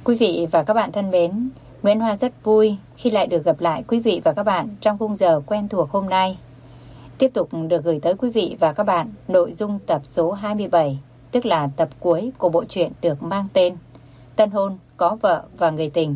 Quý vị và các bạn thân mến, Nguyễn Hoa rất vui khi lại được gặp lại quý vị và các bạn trong khung giờ quen thuộc hôm nay. Tiếp tục được gửi tới quý vị và các bạn nội dung tập số 27, tức là tập cuối của bộ truyện được mang tên Tân hôn, có vợ và người tình.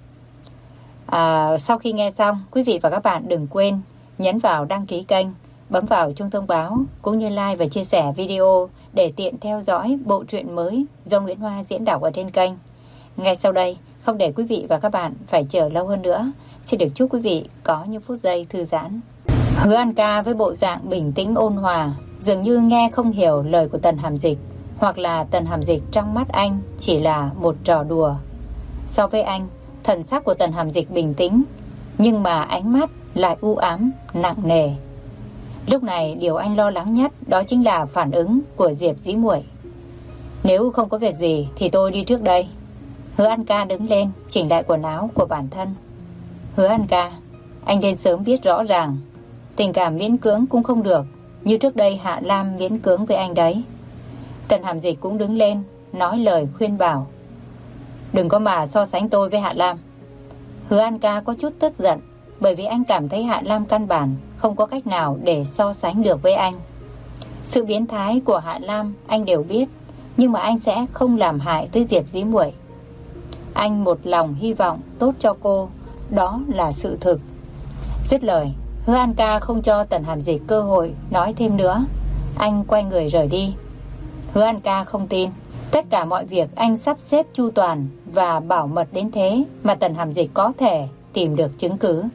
Sau khi nghe xong, quý vị và các bạn đừng quên nhấn vào đăng ký kênh, bấm vào chuông thông báo cũng như like và chia sẻ video để tiện theo dõi bộ truyện mới do Nguyễn Hoa diễn đọc ở trên kênh. Ngay sau đây, không để quý vị và các bạn phải chờ lâu hơn nữa, xin được chúc quý vị có những phút giây thư giãn. Hứa An Ca với bộ dạng bình tĩnh ôn hòa, dường như nghe không hiểu lời của Tần Hàm Dịch, hoặc là Tần Hàm Dịch trong mắt anh chỉ là một trò đùa. So với anh, thần sắc của Tần Hàm Dịch bình tĩnh, nhưng mà ánh mắt lại u ám, nặng nề. Lúc này điều anh lo lắng nhất đó chính là phản ứng của Diệp Dĩ Muội. Nếu không có việc gì thì tôi đi trước đây. Hứa An Ca đứng lên, chỉnh lại quần áo của bản thân. Hứa An Ca, anh nên sớm biết rõ ràng, tình cảm miễn cưỡng cũng không được, như trước đây Hạ Lam miễn cưỡng với anh đấy. Tần Hàm Dịch cũng đứng lên, nói lời khuyên bảo. Đừng có mà so sánh tôi với Hạ Lam. Hứa An Ca có chút tức giận, bởi vì anh cảm thấy Hạ Lam căn bản không có cách nào để so sánh được với anh. Sự biến thái của Hạ Lam anh đều biết, nhưng mà anh sẽ không làm hại tới Diệp Dĩ Muội. Anh một lòng hy vọng tốt cho cô, đó là sự thực. Dứt lời, Hứa An Ca không cho Tần Hàm Dịch cơ hội nói thêm nữa. Anh quay người rời đi. Hứa An Ca không tin tất cả mọi việc anh sắp xếp chu toàn và bảo mật đến thế mà Tần Hàm Dịch có thể tìm được chứng cứ.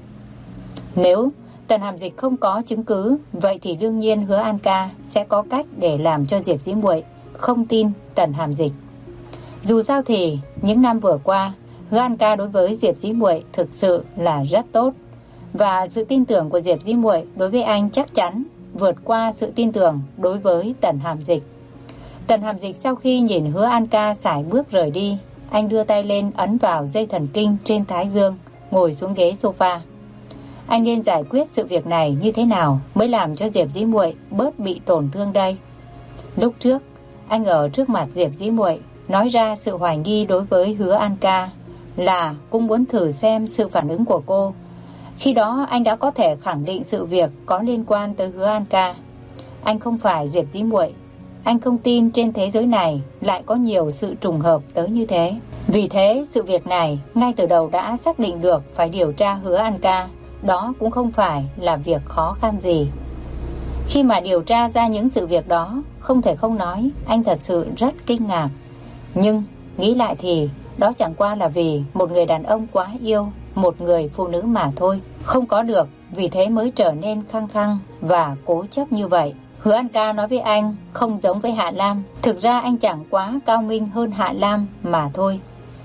Nếu Tần Hàm Dịch không có chứng cứ, vậy thì đương nhiên Hứa An Ca sẽ có cách để làm cho Diệp Dĩ Muội không tin Tần Hàm Dịch. Dù sao thì những năm vừa qua, Hứa An Ca đối với Diệp Dĩ Muội thực sự là rất tốt, và sự tin tưởng của Diệp Dĩ Muội đối với anh chắc chắn vượt qua sự tin tưởng đối với Tần Hàm Dịch. Tần Hàm Dịch sau khi nhìn Hứa An Ca sải bước rời đi, anh đưa tay lên ấn vào dây thần kinh trên thái dương, ngồi xuống ghế sofa. Anh nên giải quyết sự việc này như thế nào mới làm cho Diệp Dĩ Muội bớt bị tổn thương đây? Lúc trước, anh ở trước mặt Diệp Dĩ Muội nói ra sự hoài nghi đối với Hứa An Ca là cũng muốn thử xem sự phản ứng của cô. Khi đó anh đã có thể khẳng định sự việc có liên quan tới Hứa An Ca. Anh không phải Diệp Dĩ Muội. Anh không tin trên thế giới này lại có nhiều sự trùng hợp tới như thế. Vì thế sự việc này ngay từ đầu đã xác định được phải điều tra Hứa An Ca. Đó cũng không phải là việc khó khăn gì. Khi mà điều tra ra những sự việc đó, không thể không nói anh thật sự rất kinh ngạc. Nhưng nghĩ lại thì đó chẳng qua là vì một người đàn ông quá yêu một người phụ nữ mà thôi. Không có được, vì thế mới trở nên khăng khăng và cố chấp như vậy. Hứa An Ca nói với anh không giống với Hạ Lam. Thực ra anh chẳng quá cao minh hơn Hạ Lam mà thôi.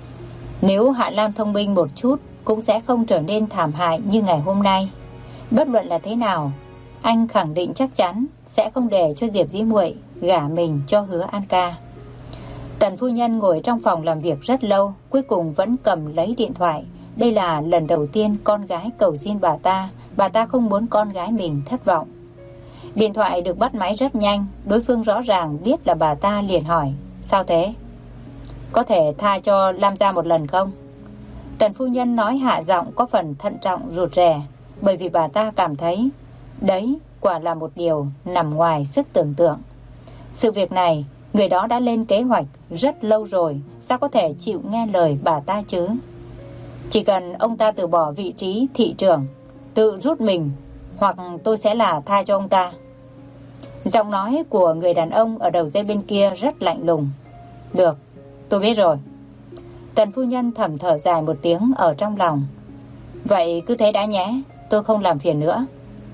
Nếu Hạ Lam thông minh một chút cũng sẽ không trở nên thảm hại như ngày hôm nay. Bất luận là thế nào, anh khẳng định chắc chắn sẽ không để cho Diệp Dĩ Muội gả mình cho Hứa An Ca. Tần phu nhân ngồi trong phòng làm việc rất lâu, cuối cùng vẫn cầm lấy điện thoại. Đây là lần đầu tiên con gái cầu xin bà ta không muốn con gái mình thất vọng. Điện thoại được bắt máy rất nhanh, đối phương rõ ràng biết là bà ta, liền hỏi: Sao thế? Có thể tha cho Lam gia một lần không? Tần phu nhân nói hạ giọng có phần thận trọng rụt rè, bởi vì bà ta cảm thấy đấy quả là một điều nằm ngoài sức tưởng tượng. Sự việc này người đó đã lên kế hoạch rất lâu rồi, sao có thể chịu nghe lời bà ta chứ? Chỉ cần ông ta từ bỏ vị trí thị trưởng, tự rút mình, hoặc tôi sẽ là tha cho ông ta. Giọng nói của người đàn ông ở đầu dây bên kia rất lạnh lùng. Được, tôi biết rồi. Tần phu nhân thầm thở dài một tiếng ở trong lòng. Vậy cứ thế đã nhé, tôi không làm phiền nữa.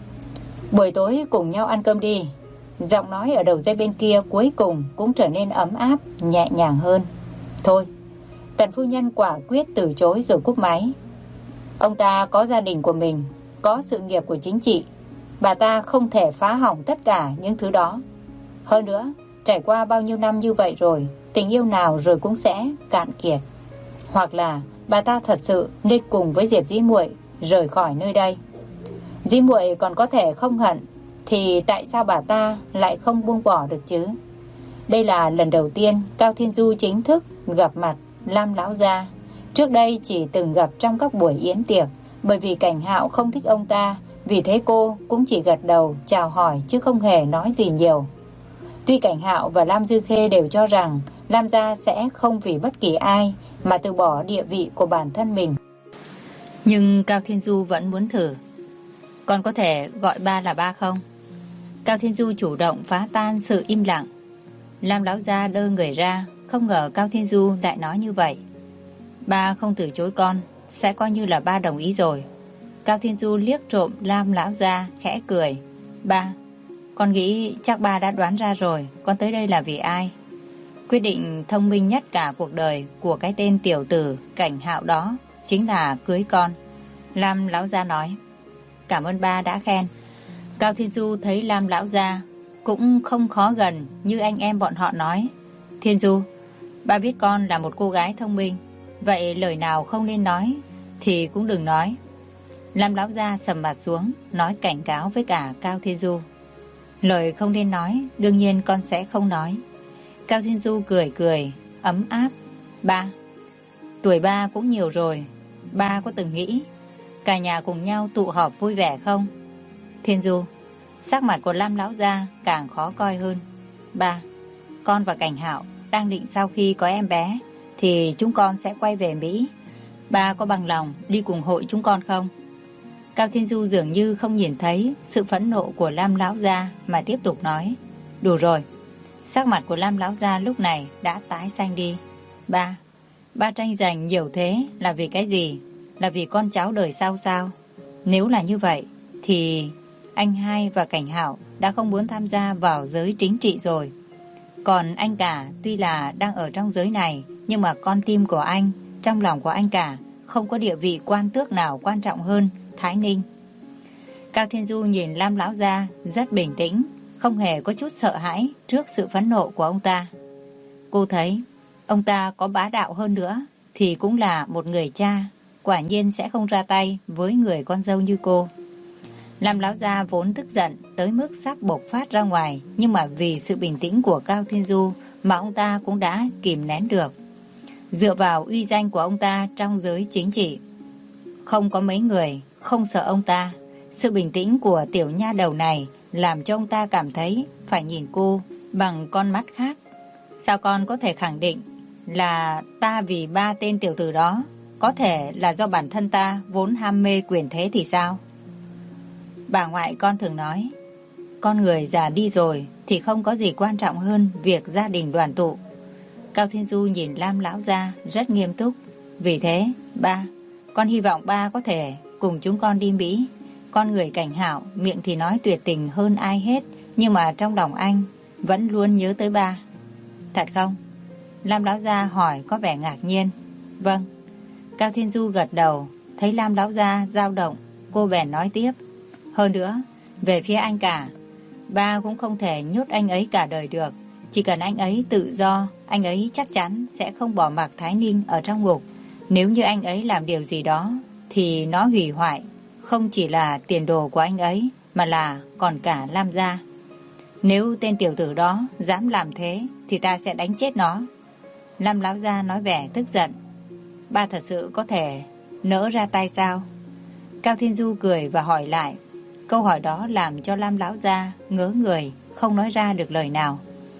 Buổi tối cùng nhau ăn cơm đi. Giọng nói ở đầu dây bên kia cuối cùng cũng trở nên ấm áp, nhẹ nhàng hơn. Thôi. Tần phu nhân quả quyết từ chối rồi cúp máy. Ông ta có gia đình của mình, có sự nghiệp của chính trị. Bà ta không thể phá hỏng tất cả những thứ đó. Hơn nữa, trải qua bao nhiêu năm như vậy rồi, tình yêu nào rồi cũng sẽ cạn kiệt. Hoặc là bà ta thật sự nên cùng với Diệp Dĩ Muội rời khỏi nơi đây. Dĩ Muội còn có thể không hận, thì tại sao bà ta lại không buông bỏ được chứ? Đây là lần đầu tiên Cao Thiên Du chính thức gặp mặt Lam lão gia. Trước đây chỉ từng gặp trong các buổi yến tiệc, bởi vì Cảnh Hạo không thích ông ta, vì thế cô cũng chỉ gật đầu chào hỏi chứ không hề nói gì nhiều. Tuy Cảnh Hạo và Lam Dư Khê đều cho rằng Lam gia sẽ không vì bất kỳ ai mà từ bỏ địa vị của bản thân mình, nhưng Cao Thiên Du vẫn muốn thử. Con có thể gọi ba là ba không? Cao Thiên Du chủ động phá tan sự im lặng. Lam lão gia đơ người ra, không ngờ Cao Thiên Du lại nói như vậy. Ba không từ chối con, sẽ coi như là ba đồng ý rồi. Cao Thiên Du liếc trộm Lam lão gia, khẽ cười. Ba, con nghĩ chắc ba đã đoán ra rồi, con tới đây là vì ai? Quyết định thông minh nhất cả cuộc đời của cái tên tiểu tử Cảnh Hạo đó chính là cưới con. Lam lão gia nói. Cảm ơn ba đã khen. Cao Thiên Du thấy Lam lão gia cũng không khó gần như anh em bọn họ nói. Thiên Du, ba biết con là một cô gái thông minh, vậy lời nào không nên nói thì cũng đừng nói. Lam lão gia sầm mặt xuống, nói cảnh cáo với cả Cao Thiên Du. Lời không nên nói, đương nhiên con sẽ không nói. Cao Thiên Du cười cười, ấm áp. Ba, tuổi ba cũng nhiều rồi, ba có từng nghĩ cả nhà cùng nhau tụ họp vui vẻ không? Thiên Du, sắc mặt của Lam lão gia càng khó coi hơn. Ba, con và Cảnh Hạo đang định sau khi có em bé thì chúng con sẽ quay về Mỹ. Ba có bằng lòng đi cùng hội chúng con không? Cao Thiên Du dường như không nhìn thấy sự phẫn nộ của Lam lão gia mà tiếp tục nói. Đủ rồi. Sắc mặt của Lam lão gia lúc này đã tái xanh đi. Ba tranh giành nhiều thế là vì cái gì? Là vì con cháu đời sau sao? Nếu là như vậy thì anh hai và Cảnh Hạo đã không muốn tham gia vào giới chính trị rồi. Còn anh cả tuy là đang ở trong giới này, nhưng mà con tim của anh, trong lòng của anh cả không có địa vị quan tước nào quan trọng hơn Thái Ninh. Cao Thiên Du nhìn Lam lão gia rất bình tĩnh, không hề có chút sợ hãi trước sự phẫn nộ của ông ta. Cô thấy ông ta có bá đạo hơn nữa thì cũng là một người cha, quả nhiên sẽ không ra tay với người con dâu như cô. Lam lão gia vốn tức giận tới mức sắp bộc phát ra ngoài, nhưng mà vì sự bình tĩnh của Cao Thiên Du mà ông ta cũng đã kìm nén được. Dựa vào uy danh của ông ta trong giới chính trị, không có mấy người không sợ ông ta. Sự bình tĩnh của tiểu nha đầu này làm cho ông ta cảm thấy phải nhìn cô bằng con mắt khác. Sao con có thể khẳng định là ta vì ba tên tiểu tử đó? Có thể là do bản thân ta vốn ham mê quyền thế thì sao? Bà ngoại con thường nói, con người già đi rồi thì không có gì quan trọng hơn việc gia đình đoàn tụ. Cao Thiên Du nhìn Lam lão gia rất nghiêm túc. Vì thế, ba, con hy vọng ba có thể cùng chúng con đi Mỹ. Con người Cảnh Hạo miệng thì nói tuyệt tình hơn ai hết, nhưng mà trong lòng anh vẫn luôn nhớ tới ba. Thật không? Lam lão gia hỏi có vẻ ngạc nhiên. Vâng. Cao Thiên Du gật đầu. Thấy Lam lão gia dao động, cô bèn nói tiếp. Hơn nữa, về phía anh cả, ba cũng không thể nhốt anh ấy cả đời được. Chỉ cần anh ấy tự do, anh ấy chắc chắn sẽ không bỏ mặc Thái Ninh ở trong ngục. Nếu như anh ấy làm điều gì đó thì nó hủy hoại không chỉ là tiền đồ của anh ấy, mà là còn cả Lam gia. Nếu tên tiểu tử đó dám làm thế thì ta sẽ đánh chết nó. Lam lão gia nói vẻ tức giận. Ba thật sự có thể nỡ ra tay sao? Cao Thiên Du cười và hỏi lại. Câu hỏi đó làm cho Lam lão gia ngớ người, không nói ra được lời nào.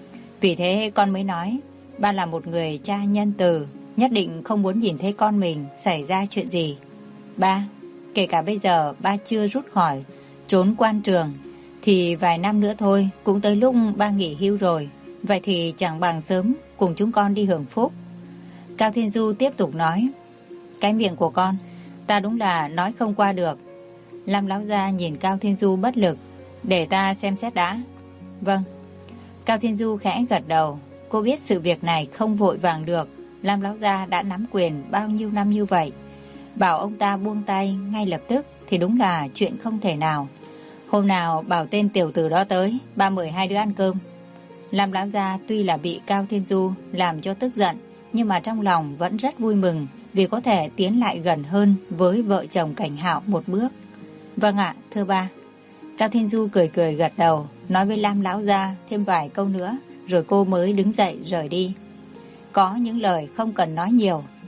Vì thế con mới nói, ba là một người cha nhân từ, nhất định không muốn nhìn thấy con mình xảy ra chuyện gì. Ba, kể cả bây giờ ba chưa rút khỏi trốn quan trường, thì vài năm nữa thôi cũng tới lúc ba nghỉ hưu rồi. Vậy thì chẳng bằng sớm cùng chúng con đi hưởng phúc. Cao Thiên Du tiếp tục nói. Cái miệng của con, ta đúng là nói không qua được. Lam lão gia nhìn Cao Thiên Du bất lực. Để ta xem xét đã. Vâng. Cao Thiên Du khẽ gật đầu. Cô biết sự việc này không vội vàng được. Lam lão gia đã nắm quyền bao nhiêu năm như vậy, bảo ông ta buông tay ngay lập tức thì đúng là chuyện không thể nào. Hôm nào bảo tên tiểu tử đó tới, ba mời hai đứa ăn cơm. Lam lão gia tuy là bị Cao Thiên Du làm cho tức giận, nhưng mà trong lòng vẫn rất vui mừng vì có thể tiến lại gần hơn với vợ chồng Cảnh Hạo một bước. Vâng ạ, thưa ba. Cao Thiên Du cười cười gật đầu, nói với Lam lão gia thêm vài câu nữa, rồi cô mới đứng dậy rời đi. Có những lời không cần nói nhiều,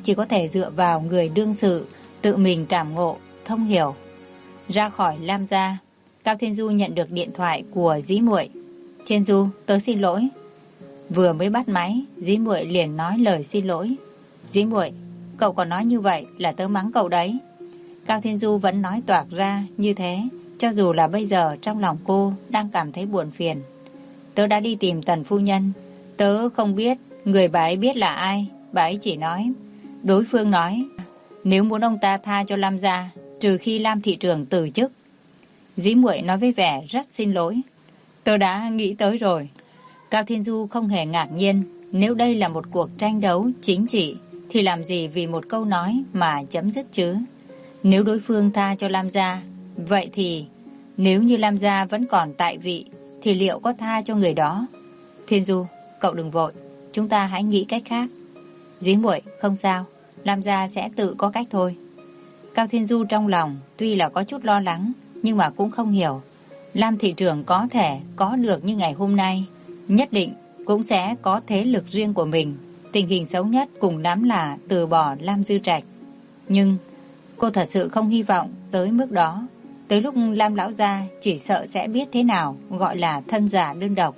chỉ có thể dựa vào người đương sự tự mình cảm ngộ, thông hiểu. Ra khỏi Lam gia, Cao Thiên Du nhận được điện thoại của dí muội. Thiên Du, tớ xin lỗi. Vừa mới bắt máy, dí muội liền nói lời xin lỗi. Dí muội, cậu còn nói như vậy là tớ mắng cậu đấy. Cao Thiên Du vẫn nói toạc ra như thế, cho dù là bây giờ trong lòng cô đang cảm thấy buồn phiền. Tớ đã đi tìm Tần phu nhân. Tớ không biết người bà ấy biết là ai. Bà ấy chỉ nói, đối phương nói, nếu muốn ông ta tha cho Lam gia, trừ khi Lam thị trưởng từ chức. Dĩ muội nói với vẻ rất xin lỗi. Tớ đã nghĩ tới rồi. Cao Thiên Du không hề ngạc nhiên. Nếu đây là một cuộc tranh đấu chính trị, thì làm gì vì một câu nói mà chấm dứt chứ? Nếu đối phương tha cho Lam gia, vậy thì nếu như Lam gia vẫn còn tại vị, thì liệu có tha cho người đó? Thiên Du, cậu đừng vội, chúng ta hãy nghĩ cách khác. Dĩ muội, không sao, Lam gia sẽ tự có cách thôi. Cao Thiên Du trong lòng tuy là có chút lo lắng, nhưng mà cũng không hiểu. Lam thị trưởng có thể có được như ngày hôm nay, nhất định cũng sẽ có thế lực riêng của mình. Tình hình xấu nhất cùng lắm là từ bỏ Lam Dư Trạch. Nhưng cô thật sự không hy vọng tới mức đó. Tới lúc Lam lão gia chỉ sợ sẽ biết thế nào gọi là thân giả đơn độc.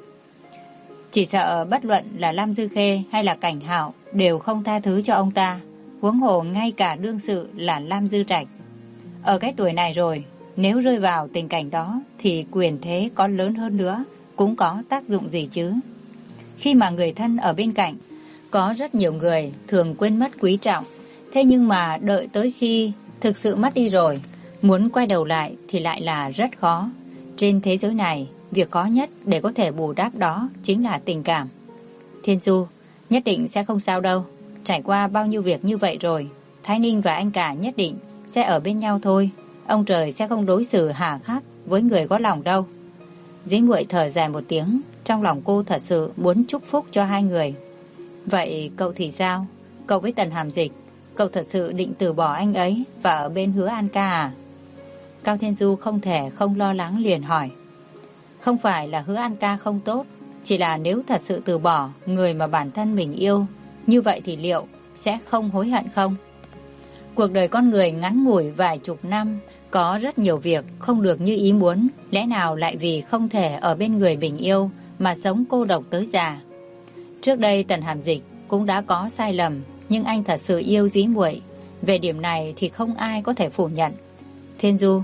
Chỉ sợ bất luận là Lam Dư Khê hay là Cảnh Hạo đều không tha thứ cho ông ta, huống hồ ngay cả đương sự là Lam Dư Trạch. Ở cái tuổi này rồi, nếu rơi vào tình cảnh đó thì quyền thế có lớn hơn nữa cũng có tác dụng gì chứ? Khi mà người thân ở bên cạnh, có rất nhiều người thường quên mất quý trọng. Thế nhưng mà đợi tới khi thực sự mất đi rồi, muốn quay đầu lại thì lại là rất khó. Trên thế giới này, việc khó nhất để có thể bù đắp đó chính là tình cảm. Thiên Du, nhất định sẽ không sao đâu. Trải qua bao nhiêu việc như vậy rồi, Thái Ninh và anh cả nhất định sẽ ở bên nhau thôi. Ông trời sẽ không đối xử hà khắc với người có lòng đâu. Dĩ muội thở dài một tiếng, trong lòng cô thật sự muốn chúc phúc cho hai người. Vậy cậu thì sao? Cậu với Tần Hàm Dịch, cậu thật sự định từ bỏ anh ấy và ở bên Hứa An ca à? Cao Thiên Du không thể không lo lắng liền hỏi. Không phải là Hứa An ca không tốt, chỉ là nếu thật sự từ bỏ người mà bản thân mình yêu, như vậy thì liệu sẽ không hối hận không? Cuộc đời con người ngắn ngủi vài chục năm, có rất nhiều việc không được như ý muốn, lẽ nào lại vì không thể ở bên người mình yêu mà sống cô độc tới già? Trước đây Tần Hàm Dịch cũng đã có sai lầm, nhưng anh thật sự yêu dí muội. Về điểm này thì không ai có thể phủ nhận. Thiên Du,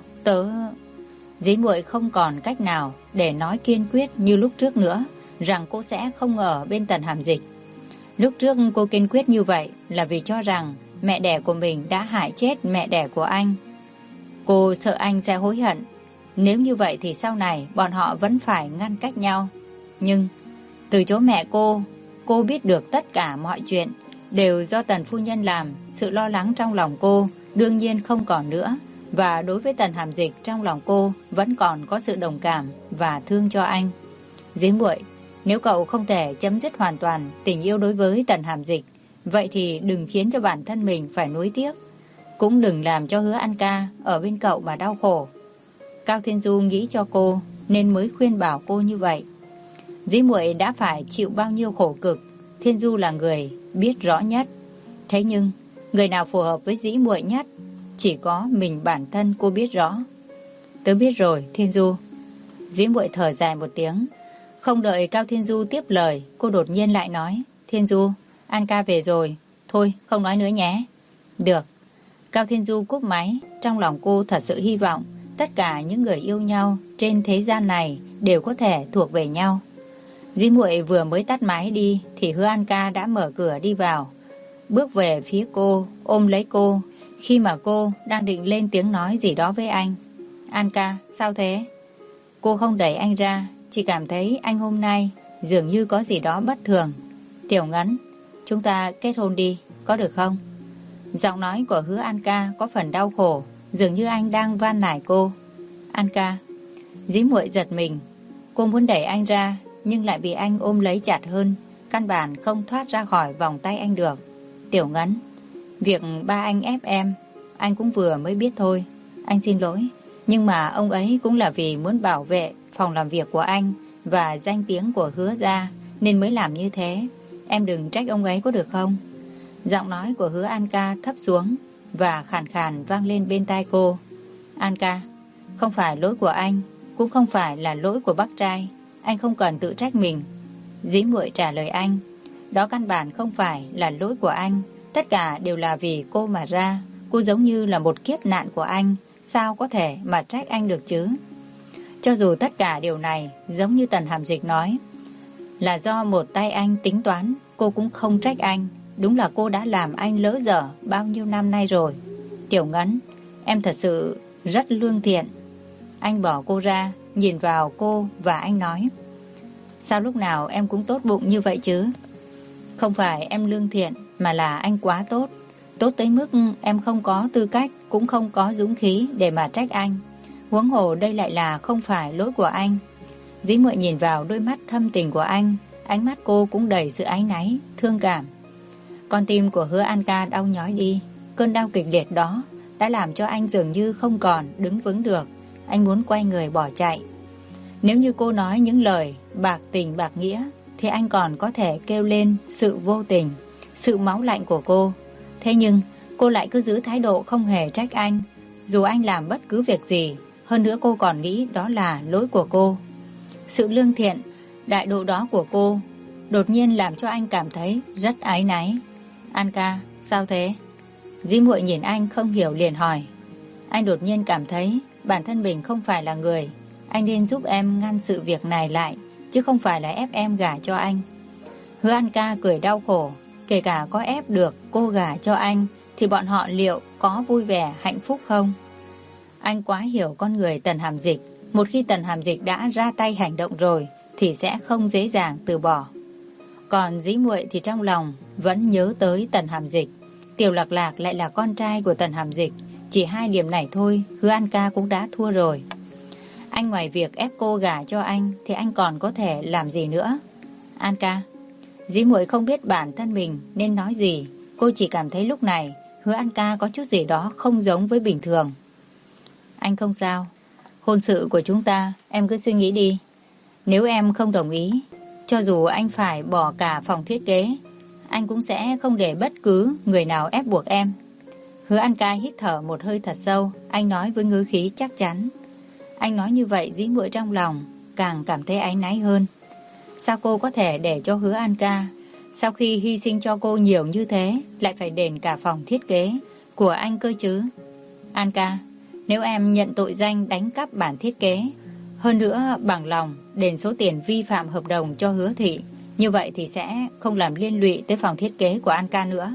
dí muội không còn cách nào để nói kiên quyết như lúc trước nữa, rằng cô sẽ không ở bên Tần Hàm Dịch. Lúc trước cô kiên quyết như vậy là vì cho rằng mẹ đẻ của mình đã hại chết mẹ đẻ của anh. Cô sợ anh sẽ hối hận. Nếu như vậy thì sau này bọn họ vẫn phải ngăn cách nhau. Nhưng từ chỗ mẹ cô biết được tất cả mọi chuyện đều do Tần phu nhân làm. Sự lo lắng trong lòng cô đương nhiên không còn nữa. Và đối với Tần Hàm Dịch, trong lòng cô vẫn còn có sự đồng cảm và thương cho anh. Dĩ muội, nếu cậu không thể chấm dứt hoàn toàn tình yêu đối với Tần Hàm Dịch, vậy thì đừng khiến cho bản thân mình phải nuối tiếc. Cũng đừng làm cho Hứa An ca ở bên cậu mà đau khổ. Cao Thiên Du nghĩ cho cô nên mới khuyên bảo cô như vậy. Dĩ muội đã phải chịu bao nhiêu khổ cực, Thiên Du là người biết rõ nhất. Thế nhưng người nào phù hợp với dĩ muội nhất, chỉ có mình bản thân cô biết rõ. Tớ biết rồi, Thiên Du. Dĩ muội thở dài một tiếng. Không đợi Cao Thiên Du tiếp lời, cô đột nhiên lại nói. Thiên Du, An ca về rồi. Thôi, không nói nữa nhé. Được. Cao Thiên Du cúp máy. Trong lòng cô thật sự hy vọng tất cả những người yêu nhau trên thế gian này đều có thể thuộc về nhau. Dĩ muội vừa mới tắt máy đi thì Hứa An ca đã mở cửa đi vào, bước về phía cô, ôm lấy cô. Khi mà cô đang định lên tiếng nói gì đó với anh. An ca, sao thế? Cô không đẩy anh ra, chỉ cảm thấy anh hôm nay dường như có gì đó bất thường. Tiểu Ngấn, chúng ta kết hôn đi, có được không? Giọng nói của Hứa An ca có phần đau khổ, dường như anh đang van nài cô. An ca. Dĩ muội giật mình. Cô muốn đẩy anh ra, nhưng lại bị anh ôm lấy chặt hơn, căn bản không thoát ra khỏi vòng tay anh được. Tiểu Ngấn, việc ba anh ép em, anh cũng vừa mới biết thôi. Anh xin lỗi, nhưng mà ông ấy cũng là vì muốn bảo vệ phòng làm việc của anh và danh tiếng của Hứa gia nên mới làm như thế. Em đừng trách ông ấy có được không? Giọng nói của Hứa An Ca thấp xuống và khàn khàn vang lên bên tai cô. An Ca, không phải lỗi của anh, cũng không phải là lỗi của bác trai. Anh không cần tự trách mình. Dĩ muội trả lời anh. Đó căn bản không phải là lỗi của anh. Tất cả đều là vì cô mà ra. Cô giống như là một kiếp nạn của anh. Sao có thể mà trách anh được chứ? Cho dù tất cả điều này giống như Tần Hàm Dịch nói là do một tay anh tính toán, cô cũng không trách anh. Đúng là cô đã làm anh lỡ dở bao nhiêu năm nay rồi. Tiểu Ngấn, em thật sự rất lương thiện. Anh bỏ cô ra, nhìn vào cô và anh nói: sao lúc nào em cũng tốt bụng như vậy chứ? Không phải em lương thiện, mà là anh quá tốt. Tốt tới mức em không có tư cách, cũng không có dũng khí để mà trách anh. Huống hồ đây lại là không phải lỗi của anh. Dĩ muội nhìn vào đôi mắt thâm tình của anh. Ánh mắt cô cũng đầy sự áy náy, thương cảm. Con tim của Hứa An Ca đau nhói đi. Cơn đau kịch liệt đó đã làm cho anh dường như không còn đứng vững được. Anh muốn quay người bỏ chạy. Nếu như cô nói những lời bạc tình bạc nghĩa thì anh còn có thể kêu lên sự vô tình, sự máu lạnh của cô. Thế nhưng cô lại cứ giữ thái độ không hề trách anh, dù anh làm bất cứ việc gì. Hơn nữa cô còn nghĩ đó là lỗi của cô. Sự lương thiện, đại độ đó của cô đột nhiên làm cho anh cảm thấy rất áy náy. An Ca, sao thế? Dĩ muội nhìn anh không hiểu liền hỏi. Anh đột nhiên cảm thấy bản thân mình không phải là người. Anh nên giúp em ngăn sự việc này lại, chứ không phải là ép em gả cho anh. Hứa An Ca cười đau khổ. Kể cả có ép được cô gả cho anh thì bọn họ liệu có vui vẻ hạnh phúc không? Anh quá hiểu con người Tần Hàm Dịch. Một khi Tần Hàm Dịch đã ra tay hành động rồi thì sẽ không dễ dàng từ bỏ. Còn Dĩ muội thì trong lòng vẫn nhớ tới Tần Hàm Dịch. Tiểu Lạc Lạc lại là con trai của Tần Hàm Dịch. Chỉ 2 điểm này thôi, Hứa An Ca cũng đã thua rồi. Anh ngoài việc ép cô gả cho anh thì anh còn có thể làm gì nữa? An Ca, Dĩ muội không biết bản thân mình nên nói gì. Cô chỉ cảm thấy lúc này Hứa An Ca có chút gì đó không giống với bình thường. Anh không sao. Hôn sự của chúng ta em cứ suy nghĩ đi. Nếu em không đồng ý, cho dù anh phải bỏ cả phòng thiết kế, anh cũng sẽ không để bất cứ người nào ép buộc em. Hứa An Ca hít thở một hơi thật sâu. Anh nói với ngữ khí chắc chắn. Anh nói như vậy Dĩ muội trong lòng càng cảm thấy áy náy hơn. Sao cô có thể để cho Hứa An Ca, sau khi hy sinh cho cô nhiều như thế, lại phải đền cả phòng thiết kế của anh cơ chứ? An Ca, nếu em nhận tội danh đánh cắp bản thiết kế, hơn nữa bằng lòng đền số tiền vi phạm hợp đồng cho Hứa Thị, như vậy thì sẽ không làm liên lụy tới phòng thiết kế của An Ca nữa.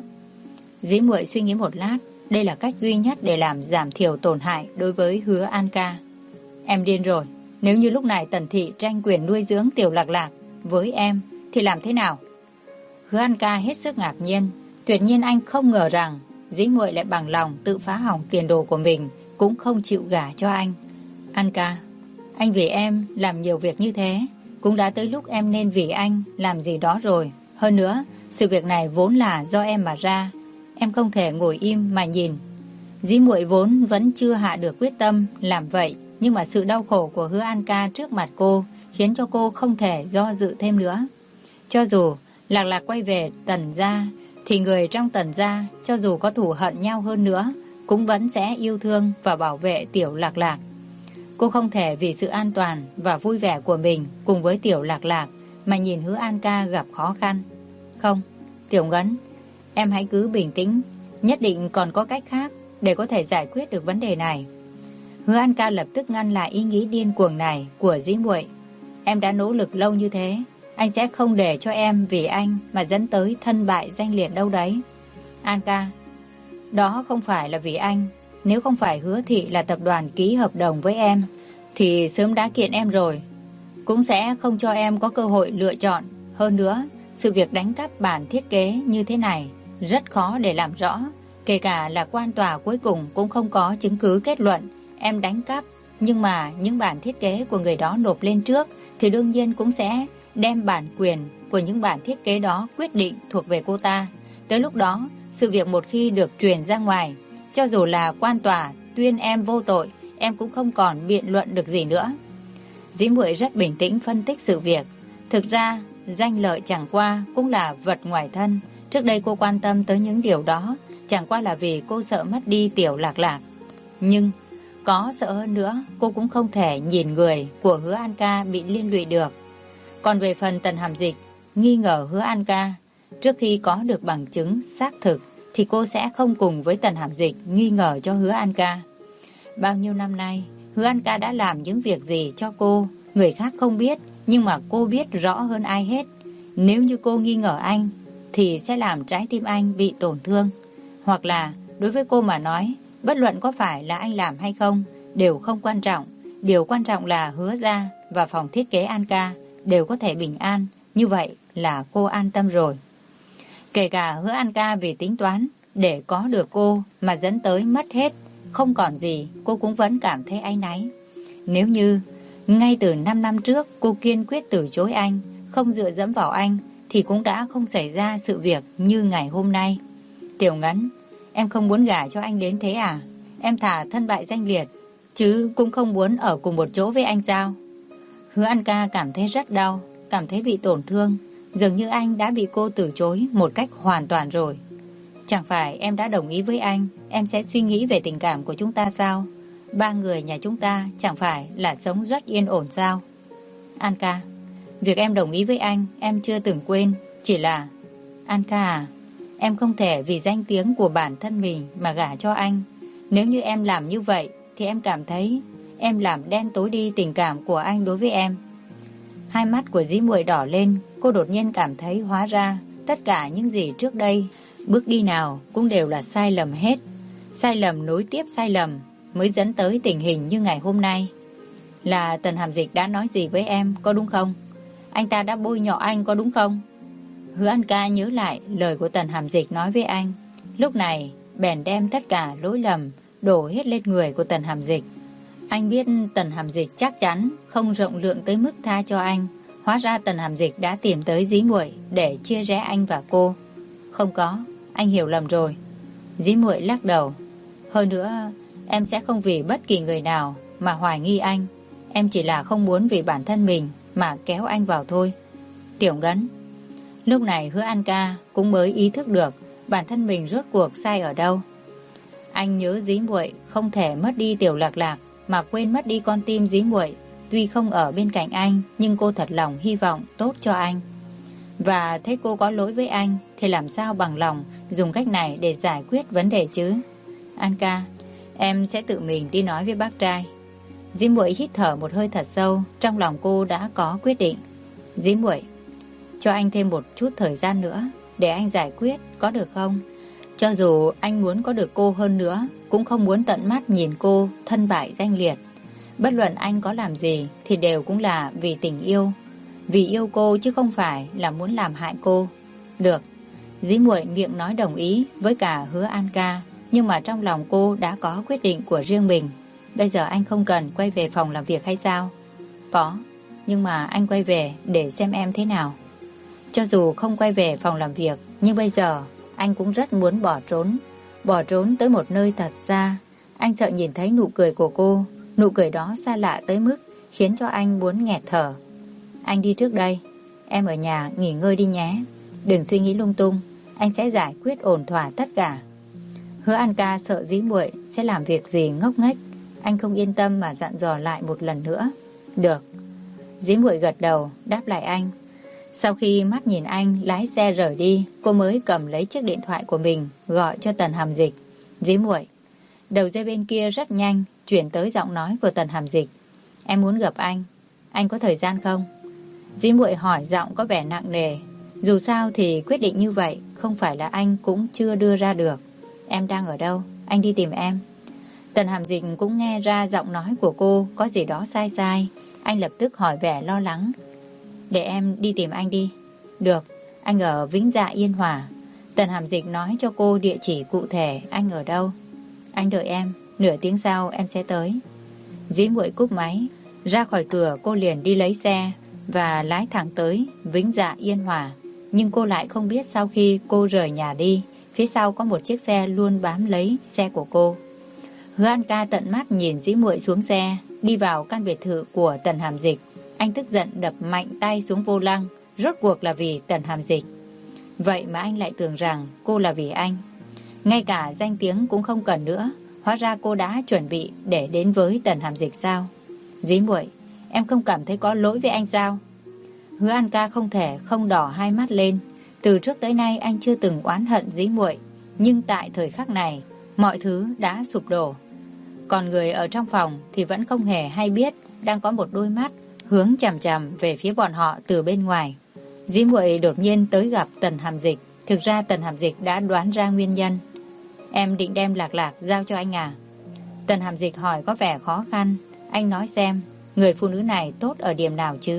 Dĩ muội suy nghĩ một lát. Đây là cách duy nhất để làm giảm thiểu tổn hại đối với Hứa An Ca. Em điên rồi. Nếu như lúc này Tần Thị tranh quyền nuôi dưỡng Tiểu Lạc Lạc với em thì làm thế nào? Hứa An Ca hết sức ngạc nhiên. Tuyệt nhiên anh không ngờ rằng Dĩ muội lại bằng lòng tự phá hỏng tiền đồ của mình, cũng không chịu gả cho anh. An Ca, anh vì em làm nhiều việc như thế, cũng đã tới lúc em nên vì anh làm gì đó rồi. Hơn nữa, sự việc này vốn là do em mà ra. Em không thể ngồi im mà nhìn. Dĩ muội vốn vẫn chưa hạ được quyết tâm làm vậy, nhưng mà sự đau khổ của Hứa An Ca trước mặt cô khiến cho cô không thể do dự thêm nữa. Cho dù Lạc Lạc quay về Tần gia, thì người trong Tần gia cho dù có thù hận nhau hơn nữa cũng vẫn sẽ yêu thương và bảo vệ Tiểu Lạc Lạc. Cô không thể vì sự an toàn và vui vẻ của mình cùng với Tiểu Lạc Lạc mà nhìn Hứa An Ca gặp khó khăn. Không, Tiểu Ngấn, em hãy cứ bình tĩnh, nhất định còn có cách khác để có thể giải quyết được vấn đề này. Hứa An Ca lập tức ngăn lại ý nghĩ điên cuồng này của Dĩ muội. Em đã nỗ lực lâu như thế, anh sẽ không để cho em vì anh mà dẫn tới thân bại danh liệt đâu đấy. An Ca, đó không phải là vì anh. Nếu không phải Hứa Thị là tập đoàn ký hợp đồng với em thì sớm đã kiện em rồi, cũng sẽ không cho em có cơ hội lựa chọn. Hơn nữa, sự việc đánh cắp bản thiết kế như thế này rất khó để làm rõ. Kể cả là quan tòa cuối cùng cũng không có chứng cứ kết luận em đánh cắp. Nhưng mà những bản thiết kế của người đó nộp lên trước thì đương nhiên cũng sẽ đem bản quyền của những bản thiết kế đó quyết định thuộc về cô ta. Tới lúc đó, sự việc một khi được truyền ra ngoài, cho dù là quan tòa tuyên em vô tội, em cũng không còn biện luận được gì nữa. Dĩ muội rất bình tĩnh phân tích sự việc. Thực ra, danh lợi chẳng qua cũng là vật ngoài thân. Trước đây cô quan tâm tới những điều đó chẳng qua là vì cô sợ mất đi Tiểu Lạc Lạc. Nhưng có sợ hơn nữa, cô cũng không thể nhìn người của Hứa An Ca bị liên lụy được. Còn về phần Tần Hàm Dịch nghi ngờ Hứa An Ca, trước khi có được bằng chứng xác thực thì cô sẽ không cùng với Tần Hàm Dịch nghi ngờ cho Hứa An Ca. Bao nhiêu năm nay, Hứa An Ca đã làm những việc gì cho cô, người khác không biết, nhưng mà cô biết rõ hơn ai hết. Nếu như cô nghi ngờ anh, thì sẽ làm trái tim anh bị tổn thương. Hoặc là, đối với cô mà nói, bất luận có phải là anh làm hay không, đều không quan trọng. Điều quan trọng là Hứa gia và phòng thiết kế An Ca đều có thể bình an. Như vậy là cô an tâm rồi. Kể cả Hứa An Ca vì tính toán để có được cô mà dẫn tới mất hết, không còn gì, cô cũng vẫn cảm thấy áy náy. Nếu như ngay từ 5 năm trước cô kiên quyết từ chối anh, không dựa dẫm vào anh, thì cũng đã không xảy ra sự việc như ngày hôm nay. Tiểu Ngấn, em không muốn gả cho anh đến thế à? Em thà thân bại danh liệt, chứ cũng không muốn ở cùng một chỗ với anh sao? Hứa An Ca cảm thấy rất đau, cảm thấy bị tổn thương. Dường như anh đã bị cô từ chối một cách hoàn toàn rồi. Chẳng phải em đã đồng ý với anh, em sẽ suy nghĩ về tình cảm của chúng ta sao? Ba người nhà chúng ta chẳng phải là sống rất yên ổn sao? An Ca, việc em đồng ý với anh, em chưa từng quên. Chỉ là... An Ca à, em không thể vì danh tiếng của bản thân mình mà gả cho anh. Nếu như em làm như vậy, thì em cảm thấy em làm đen tối đi tình cảm của anh đối với em. Hai mắt của Dĩ Muội đỏ lên, cô đột nhiên cảm thấy hóa ra tất cả những gì trước đây, bước đi nào cũng đều là sai lầm hết. Sai lầm nối tiếp sai lầm mới dẫn tới tình hình như ngày hôm nay. Là Tần Hàm Dịch đã nói gì với em, có đúng không? Anh ta đã bôi nhọ anh, có đúng không? Hứa An Ca nhớ lại lời của Tần Hàm Dịch nói với anh. Lúc này bèn đem tất cả lỗi lầm đổ hết lên người của Tần Hàm Dịch. Anh biết Tần Hàm Dịch chắc chắn không rộng lượng tới mức tha cho anh. Hóa ra Tần Hàm Dịch đã tìm tới Dĩ Muội để chia rẽ anh và cô. Không có, anh hiểu lầm rồi. Dĩ Muội lắc đầu. Hơn nữa, em sẽ không vì bất kỳ người nào mà hoài nghi anh. Em chỉ là không muốn vì bản thân mình mà kéo anh vào thôi. Tiểu Ngấn. Lúc này Hứa An Ca cũng mới ý thức được bản thân mình rốt cuộc sai ở đâu. Anh nhớ Dĩ Muội không thể mất đi Tiểu Lạc Lạc mà quên mất đi con tim Dĩ Muội. Tuy không ở bên cạnh anh, nhưng cô thật lòng hy vọng tốt cho anh. Và thấy cô có lỗi với anh, thì làm sao bằng lòng dùng cách này để giải quyết vấn đề chứ? An Ca, em sẽ tự mình đi nói với bác trai. Dĩ Muội hít thở một hơi thật sâu, trong lòng cô đã có quyết định. Dĩ Muội, cho anh thêm một chút thời gian nữa để anh giải quyết, có được không? Cho dù anh muốn có được cô hơn nữa, cũng không muốn tận mắt nhìn cô thân bại danh liệt. Bất luận anh có làm gì thì đều cũng là vì tình yêu, vì yêu cô chứ không phải là muốn làm hại cô. Được. Dĩ Muội miệng nói đồng ý với cả Hứa An Ca, nhưng mà trong lòng cô đã có quyết định của riêng mình. Bây giờ anh không cần quay về phòng làm việc hay sao? Có, nhưng mà anh quay về để xem em thế nào. Cho dù không quay về phòng làm việc, nhưng bây giờ anh cũng rất muốn bỏ trốn tới một nơi thật xa. Anh sợ nhìn thấy nụ cười của cô, nụ cười đó xa lạ tới mức khiến cho anh muốn nghẹt thở. Anh đi trước đây, em ở nhà nghỉ ngơi đi nhé. Đừng suy nghĩ lung tung, anh sẽ giải quyết ổn thỏa tất cả. Hứa An Ca sợ Dĩ Muội sẽ làm việc gì ngốc nghếch. Anh không yên tâm mà dặn dò lại một lần nữa. Được. Dĩ Muội gật đầu đáp lại anh. Sau khi mắt nhìn anh lái xe rời đi, cô mới cầm lấy chiếc điện thoại của mình gọi cho Tần Hàm Dịch. Dĩ Muội. Đầu dây bên kia rất nhanh chuyển tới giọng nói của Tần Hàm Dịch. Em muốn gặp anh có thời gian không? Dĩ Muội hỏi giọng có vẻ nặng nề. Dù sao thì quyết định như vậy không phải là anh cũng chưa đưa ra được. Em đang ở đâu? Anh đi tìm em. Tần Hàm Dịch cũng nghe ra giọng nói của cô có gì đó sai sai. Anh lập tức hỏi vẻ lo lắng. Để em đi tìm anh đi. Được, anh ở Vĩnh Dạ Yên Hòa. Tần Hàm Dịch nói cho cô địa chỉ cụ thể anh ở đâu. Anh đợi em, nửa tiếng sau em sẽ tới. Dĩ Muội cúp máy. Ra khỏi cửa cô liền đi lấy xe và lái thẳng tới Vĩnh Dạ Yên Hòa. Nhưng cô lại không biết sau khi cô rời nhà đi, phía sau có một chiếc xe luôn bám lấy xe của cô. Hứa An Ca tận mắt nhìn Dĩ Muội xuống xe, đi vào căn biệt thự của Tần Hàm Dịch. Anh tức giận đập mạnh tay xuống vô lăng, rốt cuộc là vì Tần Hàm Dịch. Vậy mà anh lại tưởng rằng cô là vì anh. Ngay cả danh tiếng cũng không cần nữa. Hóa ra cô đã chuẩn bị để đến với Tần Hàm Dịch sao? Dí muội, em không cảm thấy có lỗi với anh sao? Hứa An Ca không thể không đỏ hai mắt lên. Từ trước tới nay anh chưa từng oán hận dí muội, nhưng tại thời khắc này, mọi thứ đã sụp đổ. Còn người ở trong phòng thì vẫn không hề hay biết đang có một đôi mắt hướng chằm chằm về phía bọn họ từ bên ngoài. Dí muội đột nhiên tới gặp Tần Hàm Dịch. Thực ra Tần Hàm Dịch đã đoán ra nguyên nhân. Em định đem Lạc Lạc giao cho anh à? Tần Hàm Dịch hỏi có vẻ khó khăn. Anh nói xem, người phụ nữ này tốt ở điểm nào chứ?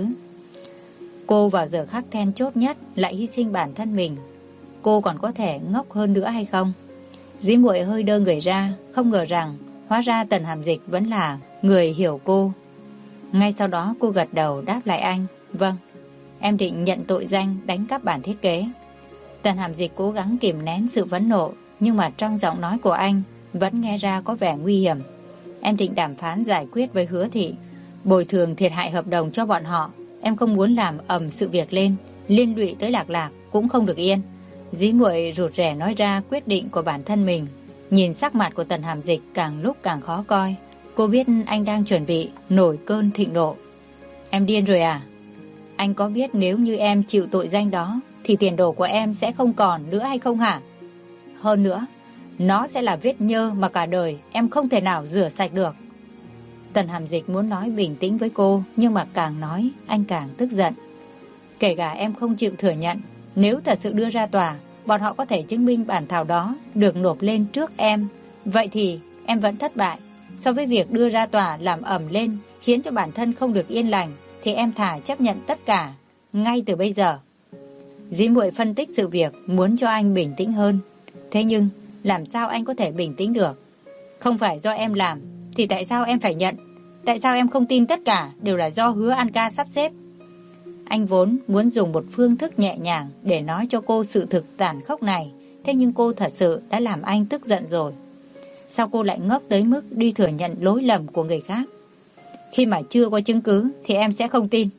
Cô vào giờ khắc then chốt nhất lại hy sinh bản thân mình. Cô còn có thể ngốc hơn nữa hay không? Dĩ muội hơi đơ người ra, không ngờ rằng hóa ra Tần Hàm Dịch vẫn là người hiểu cô. Ngay sau đó cô gật đầu đáp lại anh. Vâng, em định nhận tội danh đánh cắp bản thiết kế. Tần Hàm Dịch cố gắng kìm nén sự phẫn nộ, nhưng mà trong giọng nói của anh vẫn nghe ra có vẻ nguy hiểm. Em định đàm phán giải quyết với Hứa Thị, bồi thường thiệt hại hợp đồng cho bọn họ. Em không muốn làm ầm sự việc lên, liên lụy tới Lạc Lạc cũng không được yên. Dí muội rụt rè nói ra quyết định của bản thân mình. Nhìn sắc mặt của Tần Hàm Dịch càng lúc càng khó coi. Cô biết anh đang chuẩn bị nổi cơn thịnh nộ. Em điên rồi à? Anh có biết nếu như em chịu tội danh đó thì tiền đồ của em sẽ không còn nữa hay không hả? Hơn nữa, nó sẽ là vết nhơ mà cả đời em không thể nào rửa sạch được. Tần Hàm Dịch muốn nói bình tĩnh với cô, nhưng mà càng nói anh càng tức giận. Kể cả em không chịu thừa nhận, nếu thật sự đưa ra tòa, bọn họ có thể chứng minh bản thảo đó được nộp lên trước em. Vậy thì em vẫn thất bại. So với việc đưa ra tòa làm ầm lên khiến cho bản thân không được yên lành, thì em thà chấp nhận tất cả ngay từ bây giờ. Dĩ muội phân tích sự việc, muốn cho anh bình tĩnh hơn. Thế nhưng làm sao anh có thể bình tĩnh được? Không phải do em làm thì tại sao em phải nhận? Tại sao em không tin tất cả đều là do Hứa An Ca sắp xếp? Anh vốn muốn dùng một phương thức nhẹ nhàng để nói cho cô sự thực tàn khốc này. Thế nhưng cô thật sự đã làm anh tức giận rồi. Sao cô lại ngốc tới mức đi thừa nhận lỗi lầm của người khác? Khi mà chưa có chứng cứ thì em sẽ không tin.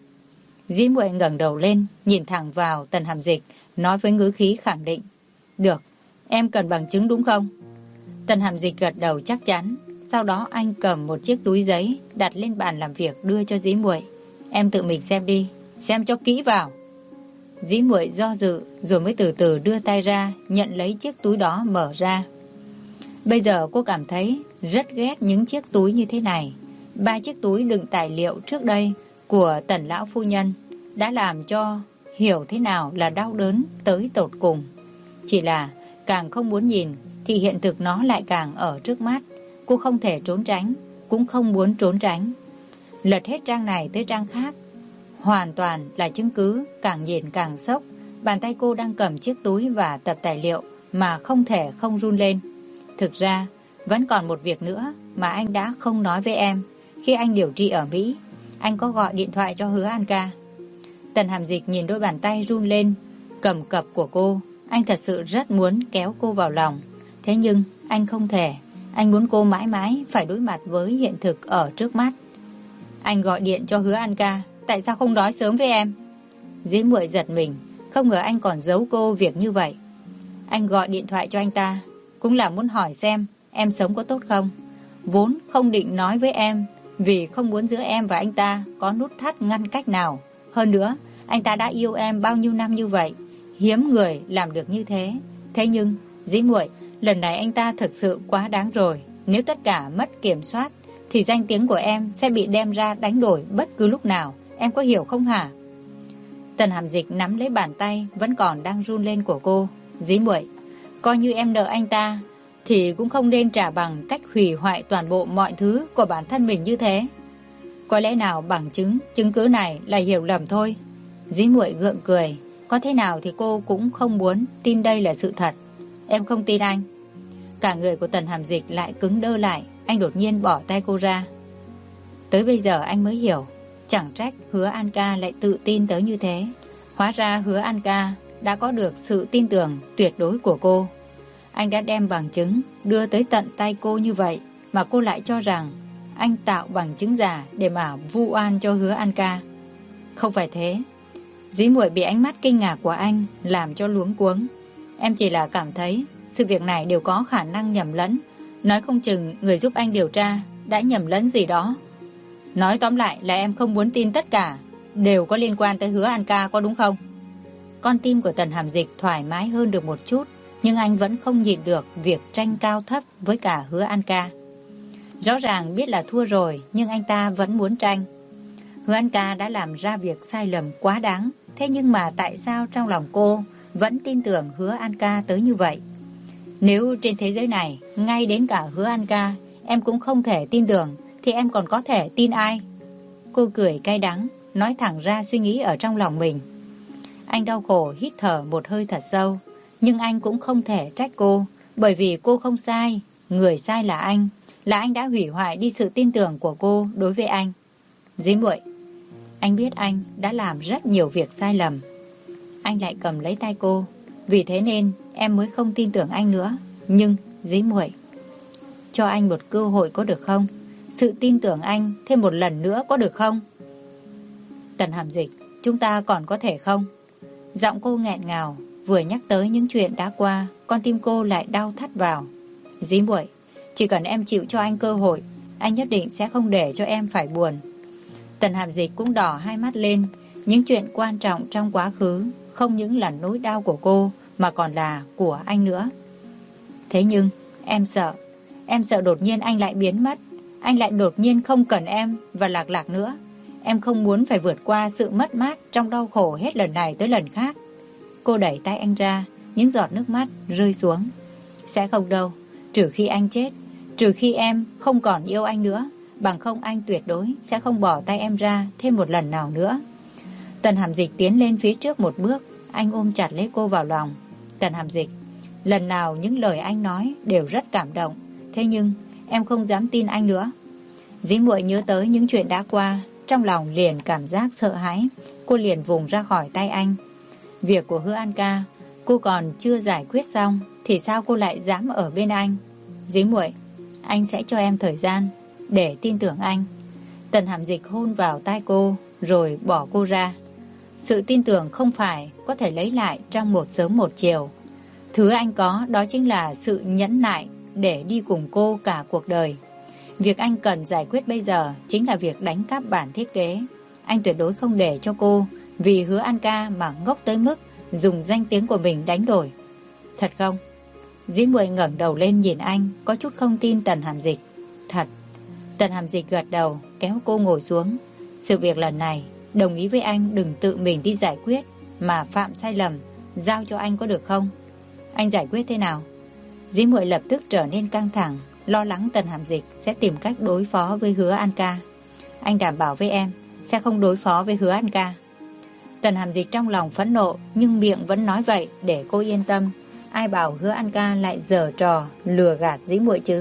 Dĩ muội ngẩng đầu lên, nhìn thẳng vào Tần Hàm Dịch, nói với ngữ khí khẳng định. Được, em cần bằng chứng đúng không? Tần Hàm Dịch gật đầu chắc chắn. Sau đó anh cầm một chiếc túi giấy đặt lên bàn làm việc đưa cho dĩ muội. Em tự mình xem đi, xem cho kỹ vào. Dĩ muội do dự rồi mới từ từ đưa tay ra, nhận lấy chiếc túi đó mở ra. Bây giờ cô cảm thấy rất ghét những chiếc túi như thế này. 3 chiếc túi đựng tài liệu trước đây của Tần lão phu nhân đã làm cho hiểu thế nào là đau đớn tới tột cùng. Chỉ là càng không muốn nhìn thì hiện thực nó lại càng ở trước mắt. Cô không thể trốn tránh, cũng không muốn trốn tránh. Lật hết trang này tới trang khác, hoàn toàn là chứng cứ, càng nhìn càng sốc. Bàn tay cô đang cầm chiếc túi và tập tài liệu mà không thể không run lên. Thực ra, vẫn còn một việc nữa mà anh đã không nói với em. Khi anh điều trị ở Mỹ, anh có gọi điện thoại cho Hứa An Ca. Tần Hàm Dịch nhìn đôi bàn tay run lên, cầm cập của cô. Anh thật sự rất muốn kéo cô vào lòng. Thế nhưng, anh không thể. Anh muốn cô mãi mãi phải đối mặt với hiện thực ở trước mắt. Anh gọi điện cho Hứa An Ca, tại sao không nói sớm với em? Dĩ muội giật mình, không ngờ anh còn giấu cô việc như vậy. Anh gọi điện thoại cho anh ta, cũng là muốn hỏi xem em sống có tốt không. Vốn không định nói với em, vì không muốn giữa em và anh ta có nút thắt ngăn cách nào. Hơn nữa, anh ta đã yêu em bao nhiêu năm như vậy, hiếm người làm được như thế. Thế nhưng, dĩ muội, lần này anh ta thực sự quá đáng rồi. Nếu tất cả mất kiểm soát thì danh tiếng của em sẽ bị đem ra đánh đổi bất cứ lúc nào. Em có hiểu không hả? Tần Hàm Dịch nắm lấy bàn tay vẫn còn đang run lên của cô. Dĩ muội, coi như em nợ anh ta thì cũng không nên trả bằng cách hủy hoại toàn bộ mọi thứ của bản thân mình như thế. Có lẽ nào bằng chứng cứ này là hiểu lầm thôi. Dĩ muội gượng cười. Có thế nào thì cô cũng không muốn tin đây là sự thật. Em không tin anh. Cả người của Tần Hàm Dịch lại cứng đơ lại. Anh đột nhiên bỏ tay cô ra. Tới bây giờ anh mới hiểu, chẳng trách Hứa An Ca lại tự tin tới như thế. Hóa ra Hứa An Ca đã có được sự tin tưởng tuyệt đối của cô. Anh đã đem bằng chứng đưa tới tận tay cô như vậy, mà cô lại cho rằng anh tạo bằng chứng giả để mà vu oan cho Hứa An Ca. Không phải thế. Dĩ Muội bị ánh mắt kinh ngạc của anh làm cho luống cuống. Em chỉ là cảm thấy sự việc này đều có khả năng nhầm lẫn. Nói không chừng người giúp anh điều tra đã nhầm lẫn gì đó. Nói tóm lại là em không muốn tin tất cả đều có liên quan tới Hứa An Ca, có đúng không? Con tim của Tần Hàm Dịch thoải mái hơn được một chút, nhưng anh vẫn không nhịn được việc tranh cao thấp với cả Hứa An Ca. Rõ ràng biết là thua rồi, nhưng anh ta vẫn muốn tranh. Hứa An Ca đã làm ra việc sai lầm quá đáng, thế nhưng mà tại sao trong lòng cô vẫn tin tưởng Hứa An Ca tới như vậy? Nếu trên thế giới này, ngay đến cả Hứa An Ca em cũng không thể tin tưởng, thì em còn có thể tin ai? Cô cười cay đắng, nói thẳng ra suy nghĩ ở trong lòng mình. Anh đau khổ hít thở một hơi thật sâu, nhưng anh cũng không thể trách cô, bởi vì cô không sai, người sai là anh đã hủy hoại đi sự tin tưởng của cô đối với anh. Dĩ Muội, anh biết anh đã làm rất nhiều việc sai lầm. Anh lại cầm lấy tay cô, vì thế nên em mới không tin tưởng anh nữa. Nhưng Dĩ Muội, cho anh một cơ hội có được không? Sự tin tưởng anh thêm một lần nữa có được không? Tần Hàm Dịch, chúng ta còn có thể không? Giọng cô nghẹn ngào, vừa nhắc tới những chuyện đã qua, con tim cô lại đau thắt vào. Dĩ Muội, chỉ cần em chịu cho anh cơ hội, anh nhất định sẽ không để cho em phải buồn. Tần Hàm Dịch cũng đỏ hai mắt lên. Những chuyện quan trọng trong quá khứ không những là nỗi đau của cô mà còn là của anh nữa. Thế nhưng em sợ đột nhiên anh lại biến mất, anh lại đột nhiên không cần em và lạc lạc nữa. Em không muốn phải vượt qua sự mất mát trong đau khổ hết lần này tới lần khác. Cô đẩy tay anh ra, những giọt nước mắt rơi xuống. Sẽ không đâu, trừ khi anh chết, trừ khi em không còn yêu anh nữa, bằng không anh tuyệt đối sẽ không bỏ tay em ra thêm một lần nào nữa. Tần Hàm Dịch tiến lên phía trước một bước, anh ôm chặt lấy cô vào lòng. Tần Hàm Dịch, lần nào những lời anh nói đều rất cảm động, thế nhưng em không dám tin anh nữa. Dĩ Muội nhớ tới những chuyện đã qua, trong lòng liền cảm giác sợ hãi. Cô liền vùng ra khỏi tay anh. Việc của Hứa An Ca cô còn chưa giải quyết xong, thì sao cô lại dám ở bên anh? Dĩ Muội, anh sẽ cho em thời gian để tin tưởng anh. Tần Hàm Dịch hôn vào tai cô rồi bỏ cô ra. Sự tin tưởng không phải có thể lấy lại trong một sớm một chiều. Thứ anh có đó chính là sự nhẫn nại để đi cùng cô cả cuộc đời. Việc anh cần giải quyết bây giờ chính là việc đánh cắp bản thiết kế. Anh tuyệt đối không để cho cô vì Hứa An Ca mà ngốc tới mức dùng danh tiếng của mình đánh đổi. Thật không? Dĩ Muội ngẩng đầu lên nhìn anh, có chút không tin Tần Hàm Dịch. Thật. Tần Hàm Dịch gật đầu, kéo cô ngồi xuống. Sự việc lần này, đồng ý với anh đừng tự mình đi giải quyết, mà phạm sai lầm, giao cho anh có được không? Anh giải quyết thế nào? Dĩ Muội lập tức trở nên căng thẳng, lo lắng Tần Hàm Dịch sẽ tìm cách đối phó với Hứa An Ca. Anh đảm bảo với em sẽ không đối phó với Hứa An Ca. Tần Hàm Dịch trong lòng phẫn nộ, nhưng miệng vẫn nói vậy để cô yên tâm. Ai bảo Hứa An Ca lại giở trò lừa gạt Dĩ Muội chứ?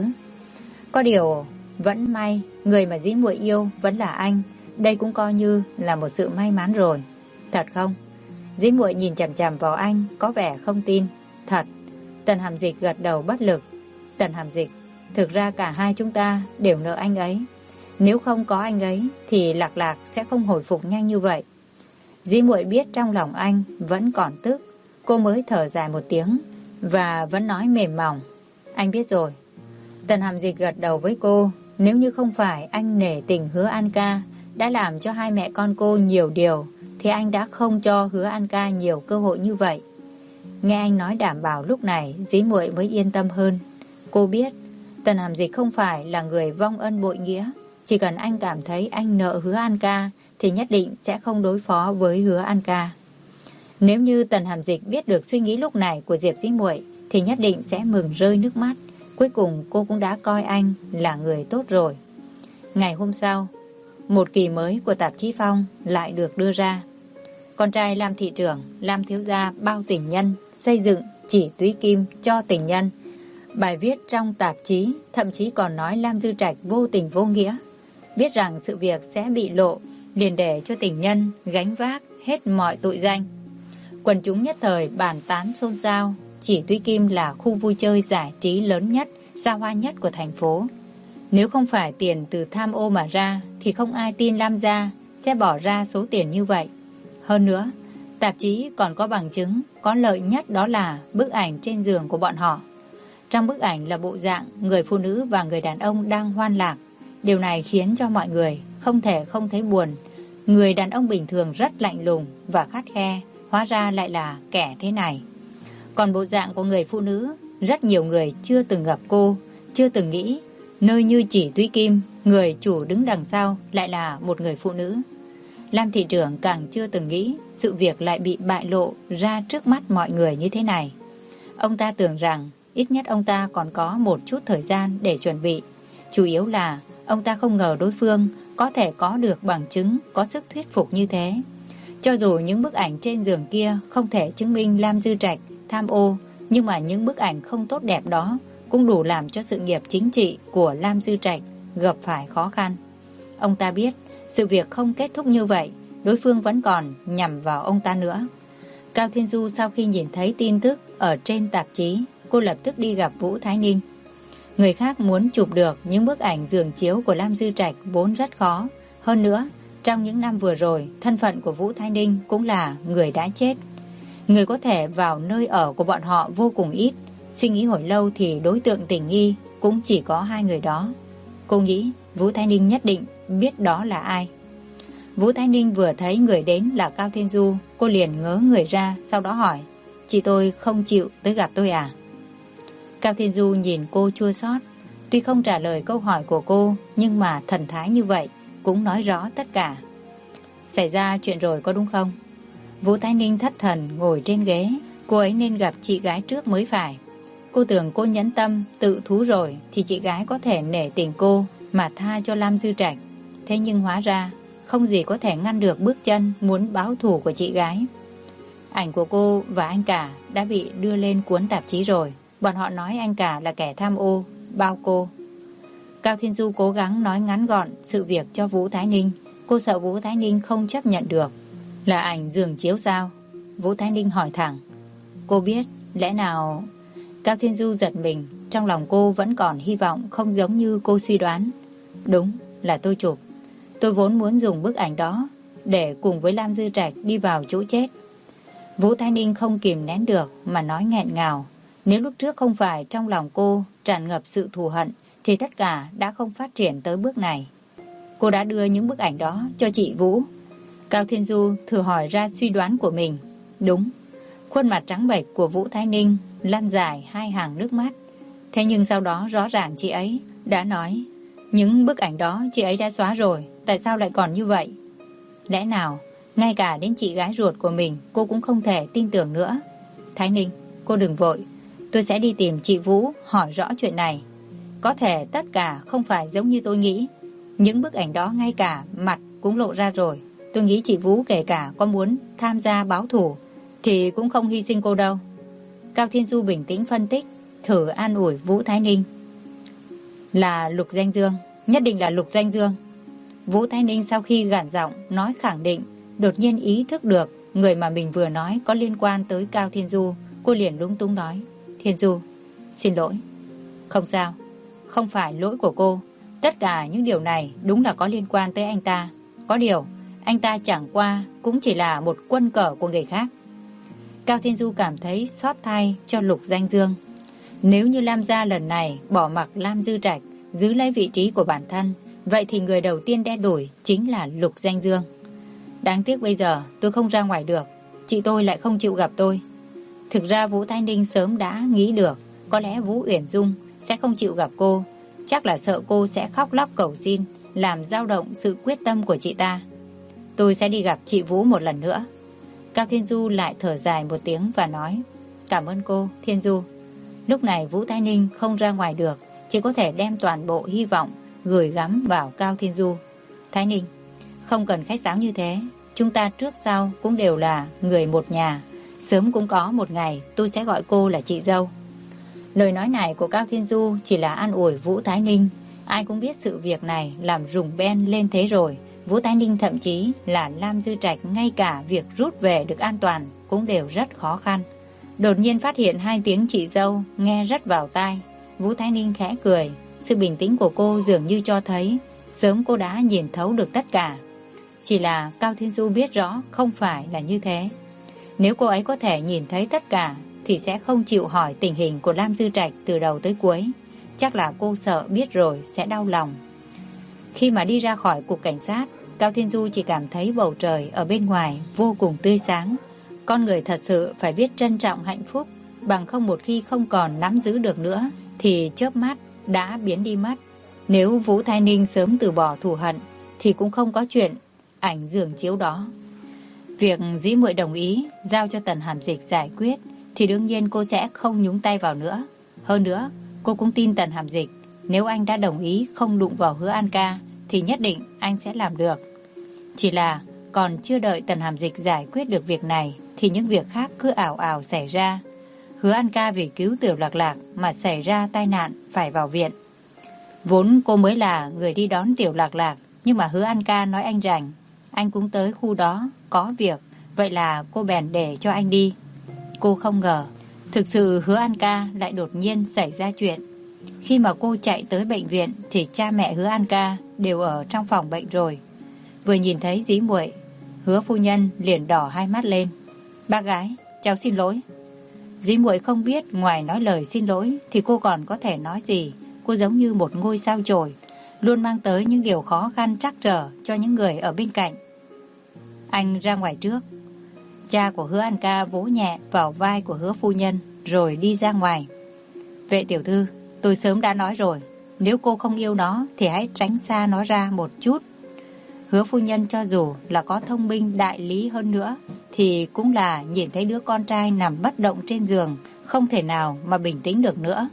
Có điều vẫn may người mà Dĩ Muội yêu vẫn là anh. Đây cũng coi như là một sự may mắn rồi. Thật không? Dĩ Muội nhìn chằm chằm vào anh, có vẻ không tin. Thật. Tần Hàm Dịch gật đầu bất lực. Tần Hàm Dịch, thực ra cả hai chúng ta đều nợ anh ấy. Nếu không có anh ấy thì Lạc Lạc sẽ không hồi phục nhanh như vậy. Dĩ Muội biết trong lòng anh vẫn còn tức, cô mới thở dài một tiếng và vẫn nói mềm mỏng. Anh biết rồi. Tần Hàm Dịch gật đầu với cô. Nếu như không phải anh nể tình Hứa An Ca đã làm cho hai mẹ con cô nhiều điều, thì anh đã không cho Hứa An Ca nhiều cơ hội như vậy. Nghe anh nói đảm bảo lúc này, Dĩ Muội mới yên tâm hơn. Cô biết Tần Hàm Dịch không phải là người vong ân bội nghĩa. Chỉ cần anh cảm thấy anh nợ Hứa An Ca thì nhất định sẽ không đối phó với Hứa An Ca. Nếu như Tần Hàm Dịch biết được suy nghĩ lúc này của Diệp Dĩ Muội thì nhất định sẽ mừng rơi nước mắt. Cuối cùng cô cũng đã coi anh là người tốt rồi. Ngày hôm sau, một kỳ mới của tạp chí Phong lại được đưa ra. Con trai Lam thị trưởng, Lam thiếu gia bao tình nhân, xây dựng chỉ túy kim cho tình nhân. Bài viết trong tạp chí thậm chí còn nói Lam Dư Trạch vô tình vô nghĩa. Biết rằng sự việc sẽ bị lộ, liền để cho tình nhân gánh vác hết mọi tội danh. Quần chúng nhất thời bàn tán xôn xao. Chỉ túy kim là khu vui chơi giải trí lớn nhất, xa hoa nhất của thành phố. Nếu không phải tiền từ tham ô mà ra thì không ai tin Lam gia sẽ bỏ ra số tiền như vậy. Hơn nữa, Tạp chí còn có bằng chứng, có lợi nhất đó là bức ảnh trên giường của bọn họ. Trong bức ảnh là bộ dạng người phụ nữ và người đàn ông đang hoan lạc. Điều này khiến cho mọi người không thể không thấy buồn. Người đàn ông bình thường rất lạnh lùng và khắt khe, hóa ra lại là kẻ thế này. Còn bộ dạng của người phụ nữ, rất nhiều người chưa từng gặp cô, chưa từng nghĩ nơi như chỉ Túy Kim, người chủ đứng đằng sau lại là một người phụ nữ. Lam thị trưởng càng chưa từng nghĩ sự việc lại bị bại lộ ra trước mắt mọi người như thế này. Ông ta tưởng rằng ít nhất ông ta còn có một chút thời gian để chuẩn bị. Chủ yếu là ông ta không ngờ đối phương có thể có được bằng chứng có sức thuyết phục như thế. Cho dù những bức ảnh trên giường kia không thể chứng minh Lam Dư Trạch tham ô, nhưng mà những bức ảnh không tốt đẹp đó cũng đủ làm cho sự nghiệp chính trị của Lam Dư Trạch gặp phải khó khăn. Ông ta biết sự việc không kết thúc như vậy, đối phương vẫn còn nhằm vào ông ta nữa. Cao Thiên Du sau khi nhìn thấy tin tức ở trên tạp chí, cô lập tức đi gặp Vũ Thái Ninh. Người khác muốn chụp được những bức ảnh giường chiếu của Lam Dư Trạch vốn rất khó. Hơn nữa, trong những năm vừa rồi, thân phận của Vũ Thái Ninh cũng là người đã chết. Người có thể vào nơi ở của bọn họ vô cùng ít. Suy nghĩ hồi lâu thì đối tượng tình nghi cũng chỉ có hai người đó. Cô nghĩ Vũ Thái Ninh nhất định biết đó là ai. Vũ Thái Ninh vừa thấy người đến là Cao Thiên Du, cô liền ngớ người ra, sau đó hỏi: "Chị tôi không chịu tới gặp tôi à?" Cao Thiên Du nhìn cô chua xót. Tuy không trả lời câu hỏi của cô, nhưng mà thần thái như vậy cũng nói rõ tất cả. "Xảy ra chuyện rồi có đúng không?" Vũ Thái Ninh thất thần ngồi trên ghế. Cô ấy nên gặp chị gái trước mới phải. Cô tưởng cô nhẫn tâm tự thú rồi thì chị gái có thể nể tình cô mà tha cho Lam Dư Trạch. Thế nhưng hóa ra không gì có thể ngăn được bước chân muốn báo thù của chị gái. Ảnh của cô và anh cả đã bị đưa lên cuốn tạp chí rồi. Bọn họ nói anh cả là kẻ tham ô, bao cô. Cao Thiên Du cố gắng nói ngắn gọn sự việc cho Vũ Thái Ninh. Cô sợ Vũ Thái Ninh không chấp nhận được. "Là ảnh giường chiếu sao?" Vũ Thái Ninh hỏi thẳng. Cô biết, lẽ nào... Cao Thiên Du giật mình. Trong lòng cô vẫn còn hy vọng không giống như cô suy đoán. "Đúng, là tôi chụp. Tôi vốn muốn dùng bức ảnh đó để cùng với Lam Dư Trạch đi vào chỗ chết." Vũ Thái Ninh không kìm nén được mà nói nghẹn ngào. Nếu lúc trước không phải trong lòng cô tràn ngập sự thù hận thì tất cả đã không phát triển tới bước này. "Cô đã đưa những bức ảnh đó cho chị Vũ?" Cao Thiên Du thử hỏi ra suy đoán của mình. "Đúng." Khuôn mặt trắng bệch của Vũ Thái Ninh lăn dài hai hàng nước mắt. Thế nhưng sau đó rõ ràng chị ấy đã nói những bức ảnh đó chị ấy đã xóa rồi. Tại sao lại còn như vậy? Lẽ nào ngay cả đến chị gái ruột của mình cô cũng không thể tin tưởng nữa? "Thái Ninh, cô đừng vội. Tôi sẽ đi tìm chị Vũ hỏi rõ chuyện này. Có thể tất cả không phải giống như tôi nghĩ. Những bức ảnh đó ngay cả mặt cũng lộ ra rồi. Tôi nghĩ chị Vũ kể cả có muốn tham gia báo thù thì cũng không hy sinh cô đâu." Cao Thiên Du bình tĩnh phân tích, thử an ủi Vũ Thái Ninh. "Là Lục Danh Dương, nhất định là Lục Danh Dương." Vũ Thái Ninh sau khi gằn giọng nói khẳng định, đột nhiên ý thức được người mà mình vừa nói có liên quan tới Cao Thiên Du. Cô liền lúng túng nói: "Thiên Du, xin lỗi." "Không sao, không phải lỗi của cô. Tất cả những điều này đúng là có liên quan tới anh ta. Có điều, anh ta chẳng qua cũng chỉ là một quân cờ của người khác." Cao Thiên Du cảm thấy xót thay cho Lục Danh Dương. Nếu như Lam gia lần này bỏ mặc Lam Dư Trạch giữ lấy vị trí của bản thân, vậy thì người đầu tiên đen đủi chính là Lục Danh Dương. Đáng tiếc bây giờ tôi không ra ngoài được, chị tôi lại không chịu gặp tôi. Thực ra Vũ Thái Ninh sớm đã nghĩ được, có lẽ Vũ Uyển Dung sẽ không chịu gặp cô, chắc là sợ cô sẽ khóc lóc cầu xin, làm dao động sự quyết tâm của chị ta. "Tôi sẽ đi gặp chị Vũ một lần nữa." Cao Thiên Du lại thở dài một tiếng và nói: "Cảm ơn cô, Thiên Du." Lúc này Vũ Thái Ninh không ra ngoài được, chỉ có thể đem toàn bộ hy vọng gửi gắm vào Cao Thiên Du. "Thái Ninh, không cần khách sáo như thế. Chúng ta trước sau cũng đều là người một nhà. Sớm cũng có một ngày tôi sẽ gọi cô là chị dâu." Lời nói này của Cao Thiên Du chỉ là an ủi Vũ Thái Ninh. Ai cũng biết sự việc này làm rùng ben lên thế rồi. Vũ Thái Ninh thậm chí là Lam Dư Trạch ngay cả việc rút về được an toàn cũng đều rất khó khăn. Đột nhiên phát hiện hai tiếng chị dâu nghe rất vào tai. Vũ Thái Ninh khẽ cười. Sự bình tĩnh của cô dường như cho thấy sớm cô đã nhìn thấu được tất cả. Chỉ là Cao Thiên Du biết rõ không phải là như thế. Nếu cô ấy có thể nhìn thấy tất cả thì sẽ không chịu hỏi tình hình của Lam Dư Trạch từ đầu tới cuối. Chắc là cô sợ biết rồi sẽ đau lòng. Khi mà đi ra khỏi cục cảnh sát, Cao Thiên Du chỉ cảm thấy bầu trời ở bên ngoài vô cùng tươi sáng. Con người thật sự phải biết trân trọng hạnh phúc, bằng không một khi không còn nắm giữ được nữa thì chớp mắt đã biến đi mất. Nếu Vũ Thái Ninh sớm từ bỏ thù hận thì cũng không có chuyện ảnh giường chiếu đó. Việc Dĩ Muội đồng ý giao cho Tần Hàm Dịch giải quyết thì đương nhiên cô sẽ không nhúng tay vào nữa. Hơn nữa, cô cũng tin Tần Hàm Dịch, nếu anh đã đồng ý không đụng vào Hứa An Ca thì nhất định anh sẽ làm được. Chỉ là còn chưa đợi Tần Hàm Dịch giải quyết được việc này thì những việc khác cứ ào ào xảy ra. Hứa An Ca vì cứu Tiểu Lạc Lạc mà xảy ra tai nạn phải vào viện. Vốn cô mới là người đi đón Tiểu Lạc Lạc, nhưng mà Hứa An Ca nói anh rảnh, anh cũng tới khu đó có việc, vậy là cô bèn để cho anh đi. Cô không ngờ thực sự Hứa An Ca lại đột nhiên xảy ra chuyện. Khi mà cô chạy tới bệnh viện thì cha mẹ Hứa An Ca đều ở trong phòng bệnh rồi. Vừa nhìn thấy Dĩ Muội, Hứa phu nhân liền đỏ hai mắt lên. Bác gái, cháu xin lỗi. Dĩ Muội không biết ngoài nói lời xin lỗi thì cô còn có thể nói gì. Cô giống như một ngôi sao chổi, luôn mang tới những điều khó khăn trắc trở cho những người ở bên cạnh. Anh ra ngoài trước. Cha của Hứa An Ca vỗ nhẹ vào vai của Hứa phu nhân rồi đi ra ngoài. Vệ tiểu thư, tôi sớm đã nói rồi, nếu cô không yêu nó thì hãy tránh xa nó ra một chút. Hứa phu nhân cho dù là có thông minh đại lý hơn nữa thì cũng là nhìn thấy đứa con trai nằm bất động trên giường, không thể nào mà bình tĩnh được nữa.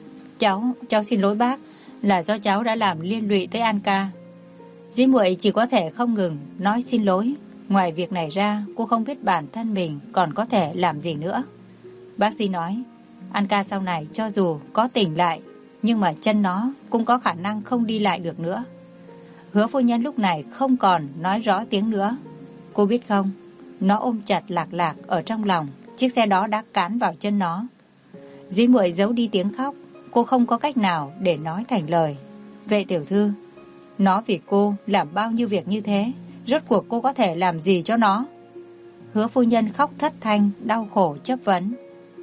Cháu xin lỗi bác, là do cháu đã làm liên lụy tới An Ca. Dĩ Muội chỉ có thể không ngừng nói xin lỗi. Ngoài việc này ra, cô không biết bản thân mình còn có thể làm gì nữa. Bác sĩ nói, An Ca sau này cho dù có tỉnh lại, nhưng mà chân nó cũng có khả năng không đi lại được nữa. Hứa phu nhân lúc này không còn nói rõ tiếng nữa. Cô biết không, nó ôm chặt Lạc Lạc ở trong lòng, chiếc xe đó đã cán vào chân nó. Dĩ Muội giấu đi tiếng khóc, cô không có cách nào để nói thành lời. Vệ tiểu thư, nó vì cô làm bao nhiêu việc như thế, rốt cuộc cô có thể làm gì cho nó? Hứa phu nhân khóc thất thanh, đau khổ chất vấn.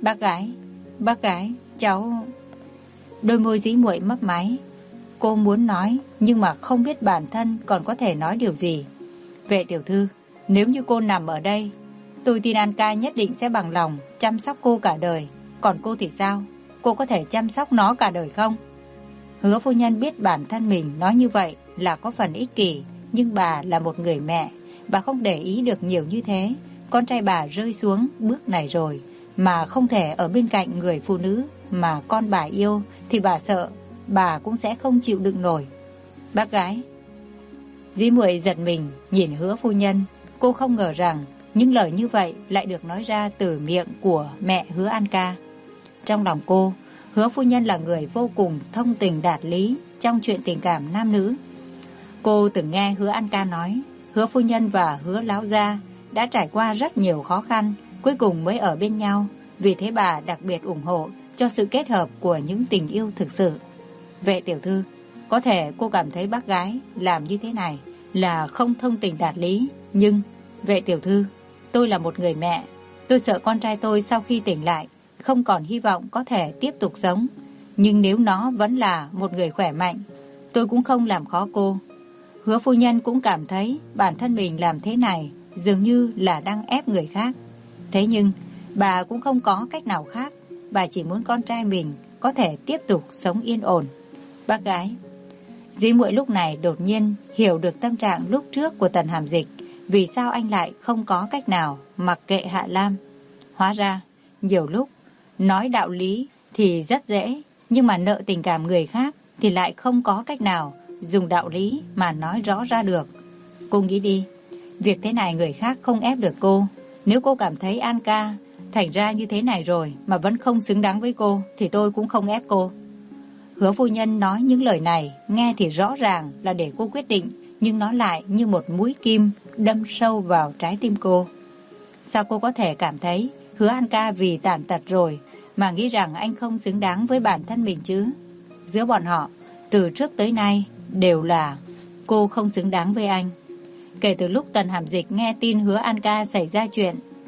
Bác gái, cháu... Đôi môi Dĩ Muội mấp máy. Cô muốn nói, nhưng mà không biết bản thân còn có thể nói điều gì. Vệ tiểu thư, nếu như cô nằm ở đây, tôi tin An Ca nhất định sẽ bằng lòng chăm sóc cô cả đời. Còn cô thì sao? Cô có thể chăm sóc nó cả đời không? Hứa phu nhân biết bản thân mình nói như vậy là có phần ích kỷ, nhưng bà là một người mẹ, bà không để ý được nhiều như thế. Con trai bà rơi xuống bước này rồi, mà không thể ở bên cạnh người phụ nữ mà con bà yêu thì bà sợ bà cũng sẽ không chịu đựng nổi. Bác gái. Dĩ Muội giật mình nhìn Hứa phu nhân. Cô không ngờ rằng những lời như vậy lại được nói ra từ miệng của mẹ Hứa An Ca. Trong lòng cô, Hứa phu nhân là người vô cùng thông tình đạt lý trong chuyện tình cảm nam nữ. Cô từng nghe Hứa An Ca nói, Hứa phu nhân và Hứa lão gia đã trải qua rất nhiều khó khăn, cuối cùng mới ở bên nhau. Vì thế bà đặc biệt ủng hộ cho sự kết hợp của những tình yêu thực sự. Vệ tiểu thư, có thể cô cảm thấy bác gái làm như thế này là không thông tình đạt lý, nhưng vệ tiểu thư, tôi là một người mẹ, tôi sợ con trai tôi sau khi tỉnh lại không còn hy vọng có thể tiếp tục sống. Nhưng nếu nó vẫn là một người khỏe mạnh, tôi cũng không làm khó cô. Hứa phu nhân cũng cảm thấy bản thân mình làm thế này dường như là đang ép người khác. Thế nhưng bà cũng không có cách nào khác. Bà chỉ muốn con trai mình có thể tiếp tục sống yên ổn. Bác gái. Dĩ Muội lúc này đột nhiên hiểu được tâm trạng lúc trước của Tần Hàm Dịch. Vì sao anh lại không có cách nào mặc kệ Hạ Lam. Hóa ra nhiều lúc nói đạo lý thì rất dễ, nhưng mà nợ tình cảm người khác thì lại không có cách nào dùng đạo lý mà nói rõ ra được. Cô nghĩ đi, việc thế này người khác không ép được cô. Nếu cô cảm thấy An Ca thành ra như thế này rồi mà vẫn không xứng đáng với cô thì tôi cũng không ép cô. Hứa phu nhân nói những lời này nghe thì rõ ràng là để cô quyết định, nhưng nó lại như một mũi kim đâm sâu vào trái tim cô. Sao cô có thể cảm thấy Hứa An Ca vì tàn tật rồi mà nghĩ rằng anh không xứng đáng với bản thân mình chứ? Giữa bọn họ từ trước tới nay đều là cô không xứng đáng với anh. Kể từ lúc Tần Hàm Dịch nghe tin Hứa An Ca xảy ra chuyện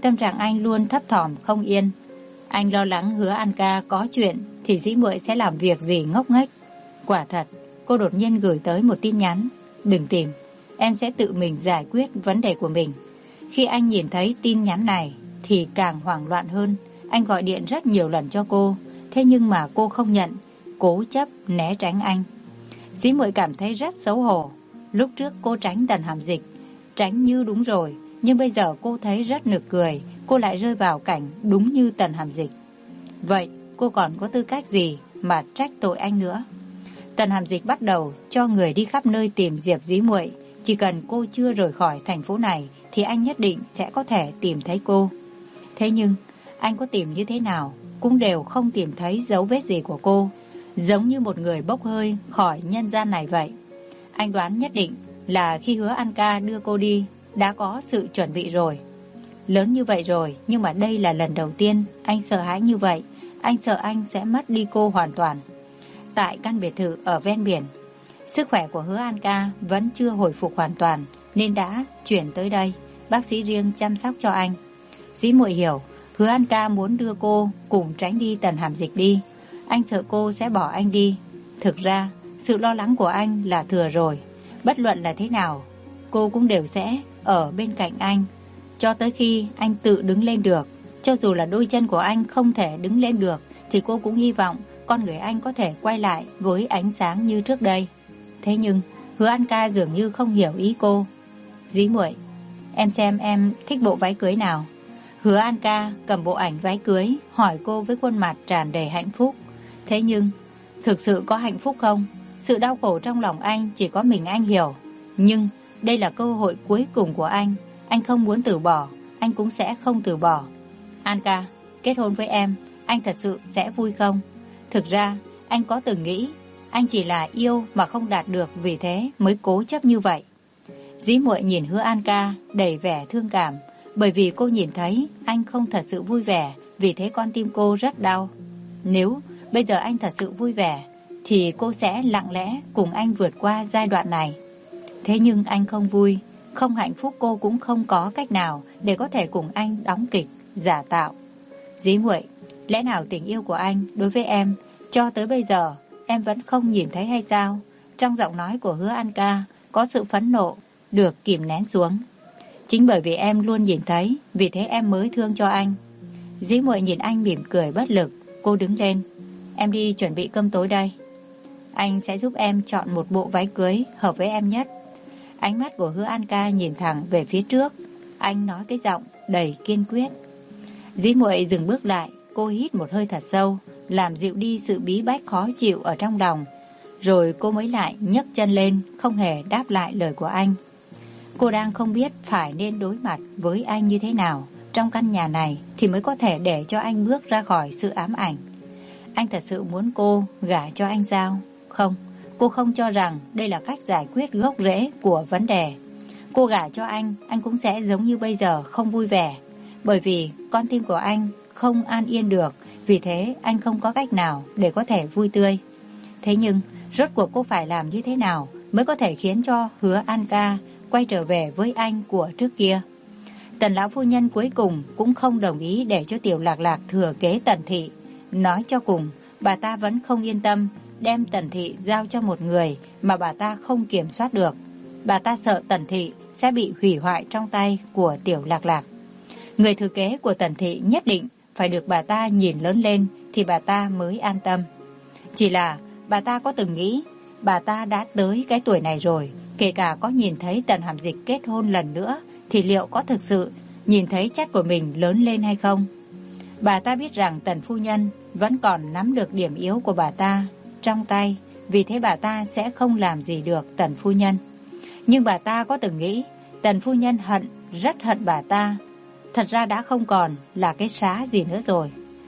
Tâm trạng anh luôn thấp thỏm không yên. Anh lo lắng Hứa An Ca có chuyện thì dĩ muội sẽ làm việc gì ngốc nghếch. Quả thật, cô đột nhiên gửi tới một tin nhắn: đừng tìm, em sẽ tự mình giải quyết vấn đề của mình. Khi anh nhìn thấy tin nhắn này thì càng hoảng loạn hơn. Anh gọi điện rất nhiều lần cho cô, thế nhưng mà cô không nhận, cố chấp né tránh anh. Dĩ muội cảm thấy rất xấu hổ. Lúc trước cô tránh Tần Hàm Dịch, tránh như đúng rồi, nhưng bây giờ cô thấy rất nực cười, cô lại rơi vào cảnh đúng như Tần Hàm Dịch. Vậy cô còn có tư cách gì mà trách tội anh nữa? Tần Hàm Dịch bắt đầu cho người đi khắp nơi tìm Diệp Dĩ Muội. Chỉ cần cô chưa rời khỏi thành phố này thì anh nhất định sẽ có thể tìm thấy cô. Thế nhưng anh có tìm như thế nào cũng đều không tìm thấy dấu vết gì của cô, giống như một người bốc hơi khỏi nhân gian này vậy. Anh đoán nhất định là khi Hứa An Ca đưa cô đi đã có sự chuẩn bị rồi. Lớn như vậy rồi, nhưng mà đây là lần đầu tiên anh sợ hãi như vậy. Anh sợ anh sẽ mất đi cô hoàn toàn. Tại căn biệt thự ở ven biển, sức khỏe của Hứa An Ca vẫn chưa hồi phục hoàn toàn nên đã chuyển tới đây, bác sĩ riêng chăm sóc cho anh. Dĩ muội hiểu, Hứa An Ca muốn đưa cô cùng tránh đi Tần Hàm Dịch đi. Anh sợ cô sẽ bỏ anh đi. Thực ra, sự lo lắng của anh là thừa rồi. Bất luận là thế nào, cô cũng đều sẽ ở bên cạnh anh cho tới khi anh tự đứng lên được. Cho dù là đôi chân của anh không thể đứng lên được thì cô cũng hy vọng con người anh có thể quay lại với ánh sáng như trước đây. Thế nhưng Hứa An Ca dường như không hiểu ý cô. Dĩ muội, em xem em thích bộ váy cưới nào? Hứa An Ca cầm bộ ảnh váy cưới hỏi cô với khuôn mặt tràn đầy hạnh phúc. Thế nhưng thực sự có hạnh phúc không? Sự đau khổ trong lòng anh chỉ có mình anh hiểu. Nhưng đây là cơ hội cuối cùng của anh. Anh không muốn từ bỏ, anh cũng sẽ không từ bỏ. An Ca, kết hôn với em, anh thật sự sẽ vui không? Thực ra anh có từng nghĩ anh chỉ là yêu mà không đạt được, vì thế mới cố chấp như vậy. Dĩ muội nhìn Hứa An Ca đầy vẻ thương cảm, bởi vì cô nhìn thấy anh không thật sự vui vẻ, vì thế con tim cô rất đau. Nếu bây giờ anh thật sự vui vẻ thì cô sẽ lặng lẽ cùng anh vượt qua giai đoạn này. Thế nhưng anh không vui, không hạnh phúc, cô cũng không có cách nào để có thể cùng anh đóng kịch giả tạo. Dĩ muội, lẽ nào tình yêu của anh đối với em cho tới bây giờ em vẫn không nhìn thấy hay sao? Trong giọng nói của Hứa An Ca có sự phẫn nộ được kìm nén xuống. Chính bởi vì em luôn nhìn thấy, vì thế em mới thương cho anh. Dĩ muội nhìn anh mỉm cười bất lực. Cô đứng lên. Em đi chuẩn bị cơm tối đây. Anh sẽ giúp em chọn một bộ váy cưới hợp với em nhất. Ánh mắt của Hứa An Ca nhìn thẳng về phía trước. Anh nói cái giọng đầy kiên quyết. Dĩ muội dừng bước lại. Cô hít một hơi thật sâu, làm dịu đi sự bí bách khó chịu ở trong lòng. Rồi cô mới lại nhấc chân lên, không hề đáp lại lời của anh. Cô đang không biết phải nên đối mặt với anh như thế nào trong căn nhà này thì mới có thể để cho anh bước ra khỏi sự ám ảnh. Anh thật sự muốn cô gả cho anh sao? Không, cô không cho rằng đây là cách giải quyết gốc rễ của vấn đề. Cô gả cho anh cũng sẽ giống như bây giờ, không vui vẻ. Bởi vì con tim của anh không an yên được, vì thế anh không có cách nào để có thể vui tươi. Thế nhưng rốt cuộc cô phải làm như thế nào mới có thể khiến cho Hứa An Ca quay trở về với anh của trước kia? Tần lão phu nhân cuối cùng cũng không đồng ý để cho Tiểu Lạc Lạc thừa kế Tần thị. Nói cho cùng, bà ta vẫn không yên tâm đem Tần thị giao cho một người mà bà ta không kiểm soát được. Bà ta sợ Tần thị sẽ bị hủy hoại trong tay của Tiểu Lạc Lạc. Người thừa kế của Tần thị nhất định phải được bà ta nhìn lớn lên thì bà ta mới an tâm. Chỉ là bà ta có từng nghĩ bà ta đã tới cái tuổi này rồi, kể cả có nhìn thấy Tần Hàm Dịch kết hôn lần nữa thì liệu có thực sự nhìn thấy chất của mình lớn lên hay không? Bà ta biết rằng Tần phu nhân vẫn còn nắm được điểm yếu của bà ta trong tay, vì thế bà ta sẽ không làm gì được Tần phu nhân. Nhưng bà ta có từng nghĩ Tần phu nhân hận, rất hận bà ta. Thật ra đã không còn là cái xá gì nữa rồi,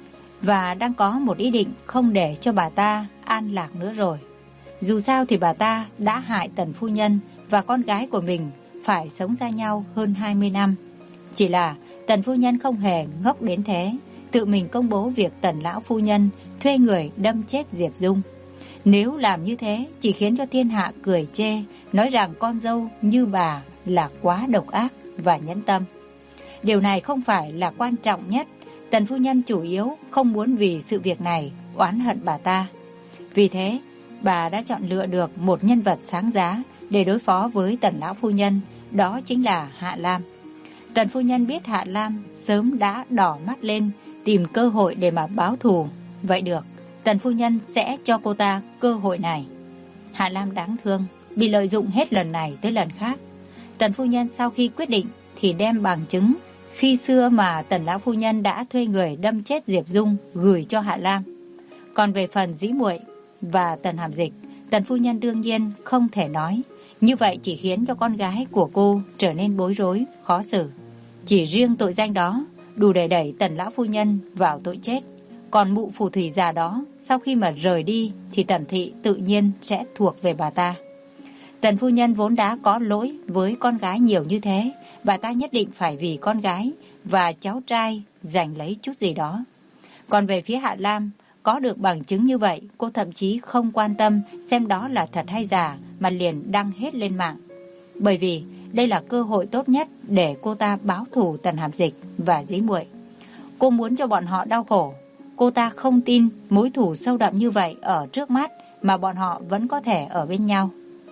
và đang có một ý định không để cho bà ta an lạc nữa rồi. Dù sao thì bà ta đã hại Tần phu nhân và con gái của mình phải sống xa nhau hơn 20 năm. Chỉ là Tần phu nhân không hề ngốc đến thế, tự mình công bố việc Tần lão phu nhân thuê người đâm chết Diệp Dung. Nếu làm như thế chỉ khiến cho thiên hạ cười chê, nói rằng con dâu như bà là quá độc ác và nhẫn tâm. điều này không phải là quan trọng nhất. Tần phu nhân chủ yếu không muốn vì sự việc này oán hận bà ta. Vì thế, bà đã chọn lựa được một nhân vật sáng giá để đối phó với Tần lão phu nhân, đó chính là Hạ Lam. Tần phu nhân biết Hạ Lam sớm đã đỏ mắt lên, tìm cơ hội để mà báo thù. Vậy được, Tần phu nhân sẽ cho cô ta cơ hội này. Hạ Lam đáng thương, bị lợi dụng hết lần này tới lần khác. Tần phu nhân sau khi quyết định thì đem bằng chứng khi xưa mà Tần lão phu nhân đã thuê người đâm chết Diệp Dung gửi cho Hạ Lam. Còn về phần Dĩ Muội và Tần Hàm Dịch, Tần phu nhân đương nhiên không thể nói. Như vậy chỉ khiến cho con gái của cô trở nên bối rối, khó xử. Chỉ riêng tội danh đó đủ để đẩy Tần lão phu nhân vào tội chết. Còn mụ phù thủy già đó, sau khi mà rời đi thì Tần thị tự nhiên sẽ thuộc về bà ta. Tần phu nhân vốn đã có lỗi với con gái nhiều như thế, bà ta nhất định phải vì con gái và cháu trai giành lấy chút gì đó. Còn về phía Hạ Lam, có được bằng chứng như vậy, cô thậm chí không quan tâm xem đó là thật hay giả mà liền đăng hết lên mạng. Bởi vì đây là cơ hội tốt nhất để cô ta báo thù Tần Hàm Dịch và Dĩ Muội. Cô muốn cho bọn họ đau khổ. Cô ta không tin mối thù sâu đậm như vậy ở trước mắt mà bọn họ vẫn có thể ở bên nhau.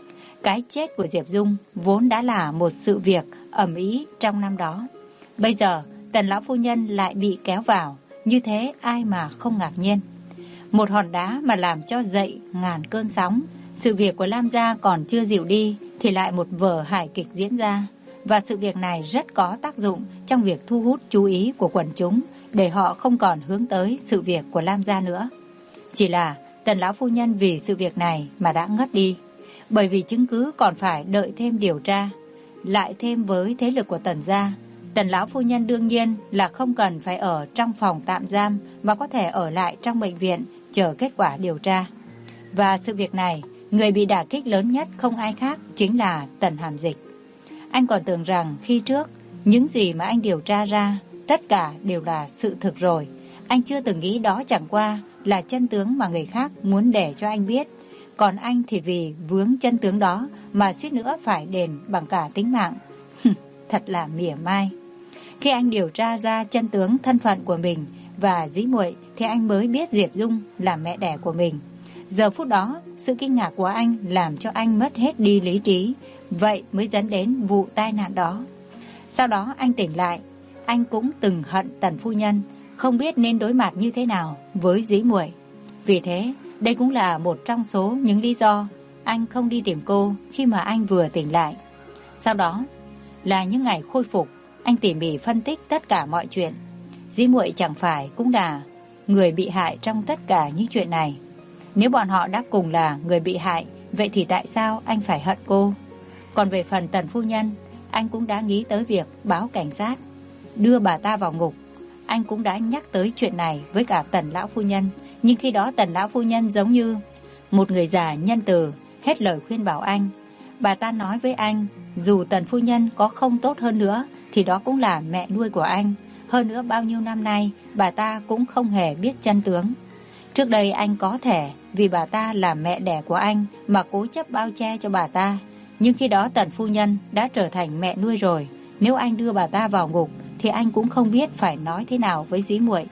Cái chết của Diệp Dung vốn đã là một sự việc ầm ĩ trong năm đó. Bây giờ Tần lão phu nhân lại bị kéo vào, như thế ai mà không ngạc nhiên. Một hòn đá mà làm cho dậy ngàn cơn sóng. Sự việc của Lam gia còn chưa dịu đi thì lại một vở hài kịch diễn ra. Và sự việc này rất có tác dụng trong việc thu hút chú ý của quần chúng, để họ không còn hướng tới sự việc của Lam gia nữa. Chỉ là Tần lão phu nhân vì sự việc này mà đã ngất đi. Bởi vì chứng cứ còn phải đợi thêm điều tra. Lại thêm với thế lực của Tần gia, Tần lão phu nhân đương nhiên là không cần phải ở trong phòng tạm giam mà có thể ở lại trong bệnh viện chờ kết quả điều tra. Và sự việc này, người bị đả kích lớn nhất không ai khác chính là Tần Hàm Dịch. Anh còn tưởng rằng khi trước, những gì mà anh điều tra ra, tất cả đều là sự thực rồi. Anh chưa từng nghĩ đó chẳng qua là chân tướng mà người khác muốn để cho anh biết. Còn anh thì vì vướng chân tướng đó mà suýt nữa phải đền bằng cả tính mạng. Thật là mỉa mai. Khi anh điều tra ra chân tướng thân phận của mình và Dĩ Muội thì anh mới biết Diệp Dung là mẹ đẻ của mình. Giờ phút đó, sự kinh ngạc của anh làm cho anh mất hết đi lý trí. Vậy mới dẫn đến vụ tai nạn đó. Sau đó anh tỉnh lại. Anh cũng từng hận Tần phu nhân, không biết nên đối mặt như thế nào với Dĩ Muội. Vì thế, đây cũng là một trong số những lý do anh không đi tìm cô khi mà anh vừa tỉnh lại. Sau đó là những ngày khôi phục, anh tỉ mỉ phân tích tất cả mọi chuyện. Dĩ Muội chẳng phải cũng là người bị hại trong tất cả những chuyện này. Nếu bọn họ đã cùng là người bị hại, vậy thì tại sao anh phải hận cô? Còn về phần Tần phu nhân, anh cũng đã nghĩ tới việc báo cảnh sát, đưa bà ta vào ngục. Anh cũng đã nhắc tới chuyện này với cả Tần lão phu nhân. Nhưng khi đó Tần lão phu nhân giống như một người già nhân từ, hết lời khuyên bảo anh. Bà ta nói với anh, dù Tần phu nhân có không tốt hơn nữa thì đó cũng là mẹ nuôi của anh. Hơn nữa bao nhiêu năm nay bà ta cũng không hề biết chân tướng. Trước đây anh có thể vì bà ta là mẹ đẻ của anh mà cố chấp bao che cho bà ta. Nhưng khi đó Tần phu nhân đã trở thành mẹ nuôi rồi. Nếu anh đưa bà ta vào ngục thì anh cũng không biết phải nói thế nào với Dĩ Muội.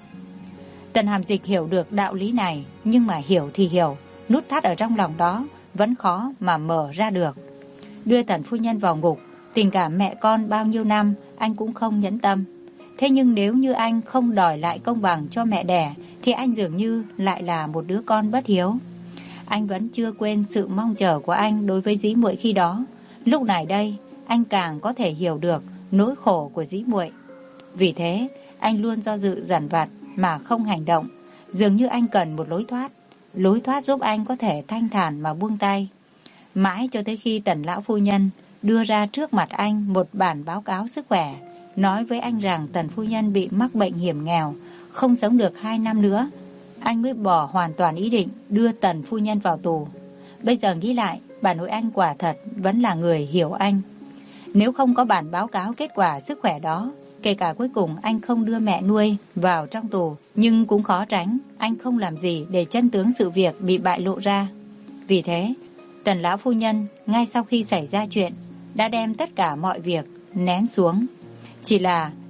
Tần Hàm Dịch hiểu được đạo lý này, nhưng mà hiểu thì hiểu, nút thắt ở trong lòng đó vẫn khó mà mở ra được. Đưa Tần phu nhân vào ngục, tình cảm mẹ con bao nhiêu năm anh cũng không nhẫn tâm. Thế nhưng nếu như anh không đòi lại công bằng cho mẹ đẻ thì anh dường như lại là một đứa con bất hiếu. Anh vẫn chưa quên sự mong chờ của anh đối với Dĩ Muội khi đó. Lúc này đây, anh càng có thể hiểu được nỗi khổ của Dĩ Muội. Vì thế, anh luôn do dự dằn vặt mà không hành động. Dường như anh cần một lối thoát giúp anh có thể thanh thản mà buông tay. Mãi cho tới khi Tần lão phu nhân đưa ra trước mặt anh một bản báo cáo sức khỏe, nói với anh rằng Tần phu nhân bị mắc bệnh hiểm nghèo, không sống được 2 năm nữa, anh mới bỏ hoàn toàn ý định đưa Tần phu nhân vào tù. Bây giờ nghĩ lại, bà nội anh quả thật vẫn là người hiểu anh. Nếu không có bản báo cáo kết quả sức khỏe đó, kể cả cuối cùng anh không đưa mẹ nuôi vào trong tù, nhưng cũng khó tránh anh không làm gì để chân tướng sự việc bị bại lộ ra. Vì thế, Tần lão phu nhân ngay sau khi xảy ra chuyện đã đem tất cả mọi việc nén xuống. Chỉ là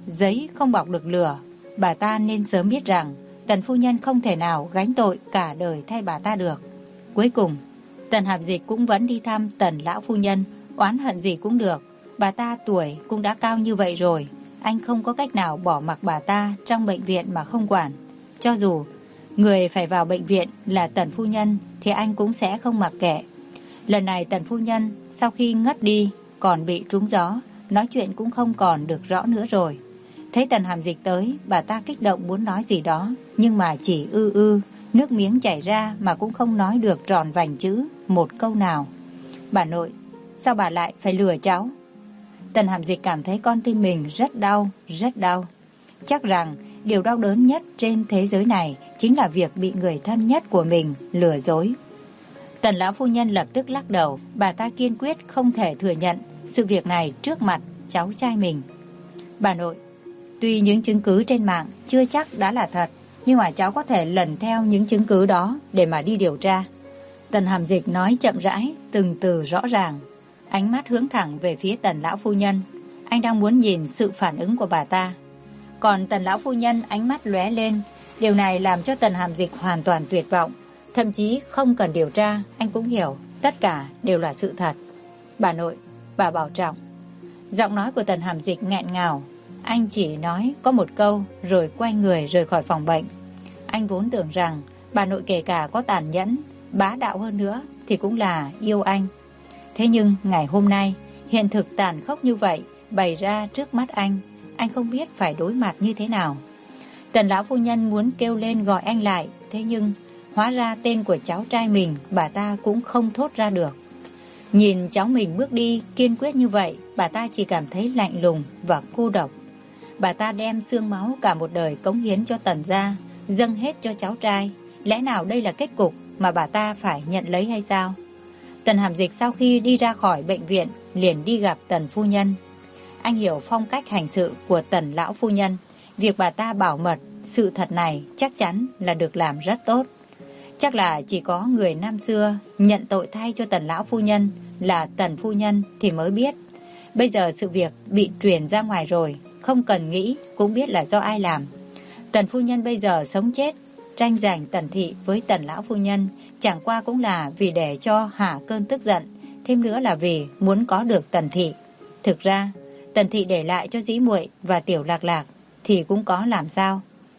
giấy không bọc được lửa. Bà ta nên sớm biết rằng Tần phu nhân không thể nào gánh tội cả đời thay bà ta được. Cuối cùng, Tần Hàm Dịch cũng vẫn đi thăm Tần lão phu nhân. Oán hận gì cũng được, bà ta tuổi cũng đã cao như vậy rồi. Anh không có cách nào bỏ mặc bà ta trong bệnh viện mà không quản. Cho dù người phải vào bệnh viện là Tần phu nhân thì anh cũng sẽ không mặc kệ. Lần này Tần phu nhân sau khi ngất đi còn bị trúng gió, nói chuyện cũng không còn được rõ nữa rồi. Thấy Tần Hàm Dịch tới, bà ta kích động muốn nói gì đó, nhưng mà chỉ nước miếng chảy ra mà cũng không nói được tròn vành chữ một câu nào. Bà nội, sao bà lại phải lừa cháu? Tần Hàm Dịch cảm thấy con tim mình rất đau, rất đau. Chắc rằng điều đau đớn nhất trên thế giới này chính là việc bị người thân nhất của mình lừa dối. Tần lão phu nhân lập tức lắc đầu, bà ta kiên quyết không thể thừa nhận sự việc này trước mặt cháu trai mình. Bà nội, tuy những chứng cứ trên mạng chưa chắc đã là thật, nhưng mà cháu có thể lần theo những chứng cứ đó để mà đi điều tra. Tần Hàm Dịch nói chậm rãi, từng từ rõ ràng. Ánh mắt hướng thẳng về phía Tần lão phu nhân. Anh đang muốn nhìn sự phản ứng của bà ta. Còn Tần lão phu nhân ánh mắt lóe lên. Điều này làm cho Tần Hàm Dịch hoàn toàn tuyệt vọng. Thậm chí không cần điều tra, anh cũng hiểu tất cả đều là sự thật. Bà nội, bà bảo trọng. Giọng nói của Tần Hàm Dịch nghẹn ngào. Anh chỉ nói có một câu rồi quay người rời khỏi phòng bệnh. Anh vốn tưởng rằng bà nội kể cả có tàn nhẫn, bá đạo hơn nữa thì cũng là yêu anh. Thế nhưng ngày hôm nay, hiện thực tàn khốc như vậy bày ra trước mắt anh không biết phải đối mặt như thế nào. Tần lão phu nhân muốn kêu lên gọi anh lại, thế nhưng hóa ra tên của cháu trai mình bà ta cũng không thốt ra được. Nhìn cháu mình bước đi kiên quyết như vậy, bà ta chỉ cảm thấy lạnh lùng và cô độc. Bà ta đem xương máu cả một đời cống hiến cho Tần gia, dâng hết cho cháu trai. Lẽ nào đây là kết cục mà bà ta phải nhận lấy hay sao? Tần Hàm Dịch sau khi đi ra khỏi bệnh viện liền đi gặp Tần phu nhân. Anh hiểu phong cách hành sự của Tần lão phu nhân. Việc bà ta bảo mật sự thật này chắc chắn là được làm rất tốt. Chắc là chỉ có người năm xưa nhận tội thay cho Tần lão phu nhân là Tần phu nhân thì mới biết. Bây giờ sự việc bị truyền ra ngoài rồi, không cần nghĩ cũng biết là do ai làm. Tần phu nhân bây giờ sống chết tranh giành Tần thị với Tần lão phu nhân chẳng qua cũng là vì để cho hả cơn tức giận, thêm nữa là vì muốn có được Tần thị. Thực ra Tần thị để lại cho dĩ muội và Tiểu Lạc Lạc thì cũng có làm sao.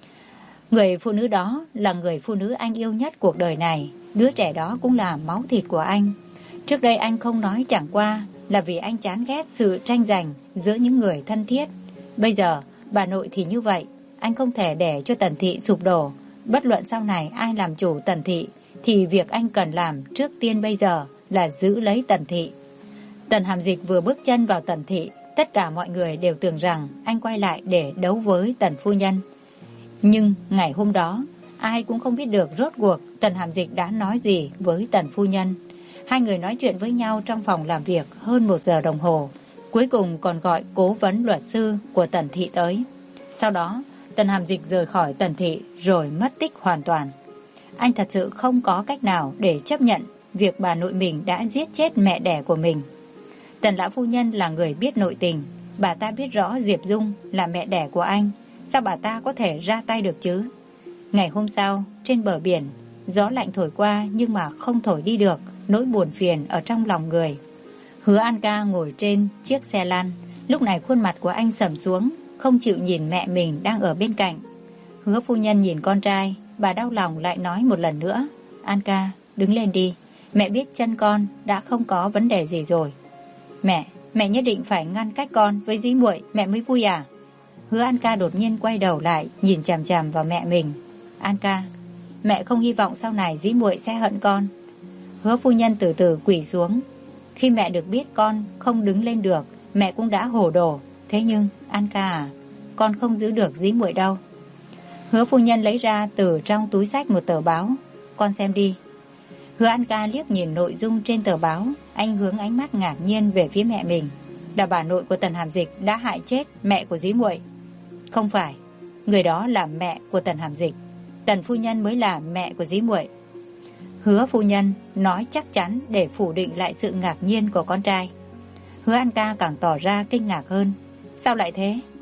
Người phụ nữ đó là người phụ nữ anh yêu nhất cuộc đời này. Đứa trẻ đó cũng là máu thịt của anh. Trước đây anh không nói chẳng qua là vì anh chán ghét sự tranh giành giữa những người thân thiết. Bây giờ bà nội thì như vậy, anh không thể để cho Tần thị sụp đổ. Bất luận sau này ai làm chủ Tần thị thì việc anh cần làm trước tiên bây giờ là giữ lấy Tần thị. Tần Hàm Dịch vừa bước chân vào Tần thị, tất cả mọi người đều tưởng rằng anh quay lại để đấu với Tần phu nhân. Nhưng ngày hôm đó, ai cũng không biết được rốt cuộc Tần Hàm Dịch đã nói gì với Tần phu nhân. Hai người nói chuyện với nhau trong phòng làm việc hơn 1 giờ đồng hồ. Cuối cùng còn gọi cố vấn luật sư của Tần thị tới. Sau đó, Tần Hàm Dịch rời khỏi Tần thị rồi mất tích hoàn toàn. Anh thật sự không có cách nào để chấp nhận việc bà nội mình đã giết chết mẹ đẻ của mình. Tần lão phu nhân là người biết nội tình. Bà ta biết rõ Diệp Dung là mẹ đẻ của anh. Sao bà ta có thể ra tay được chứ? Ngày hôm sau, trên bờ biển, gió lạnh thổi qua nhưng mà không thổi đi được nỗi buồn phiền ở trong lòng người. Hứa An Ca ngồi trên chiếc xe lăn. Lúc này khuôn mặt của anh sầm xuống, không chịu nhìn mẹ mình đang ở bên cạnh. Hứa phu nhân nhìn con trai, bà đau lòng lại nói một lần nữa. An Ca, đứng lên đi. Mẹ biết chân con đã không có vấn đề gì rồi. Mẹ nhất định phải ngăn cách con với dí muội mẹ mới vui à? Hứa An Ca đột nhiên quay đầu lại, nhìn chằm chằm vào mẹ mình. An Ca, mẹ không hy vọng sau này dí muội sẽ hận con. Hứa phu nhân từ từ quỳ xuống. Khi mẹ được biết con không đứng lên được, mẹ cũng đã hổ đồ. Thế nhưng, An Ca à, con không giữ được dí muội đâu. Hứa phu nhân lấy ra từ trong túi xách một tờ báo. Con xem đi. Hứa An Ca liếc nhìn nội dung trên tờ báo. Anh hướng ánh mắt ngạc nhiên về phía mẹ mình. Là bà nội của Tần Hàm Dịch đã hại chết mẹ của dí muội. Không phải, người đó là mẹ của Tần Hàm Dịch. Tần phu nhân mới là mẹ của dí muội. Hứa phu nhân nói chắc chắn để phủ định lại sự ngạc nhiên của con trai. Hứa An Ca càng tỏ ra kinh ngạc hơn. Sao lại thế?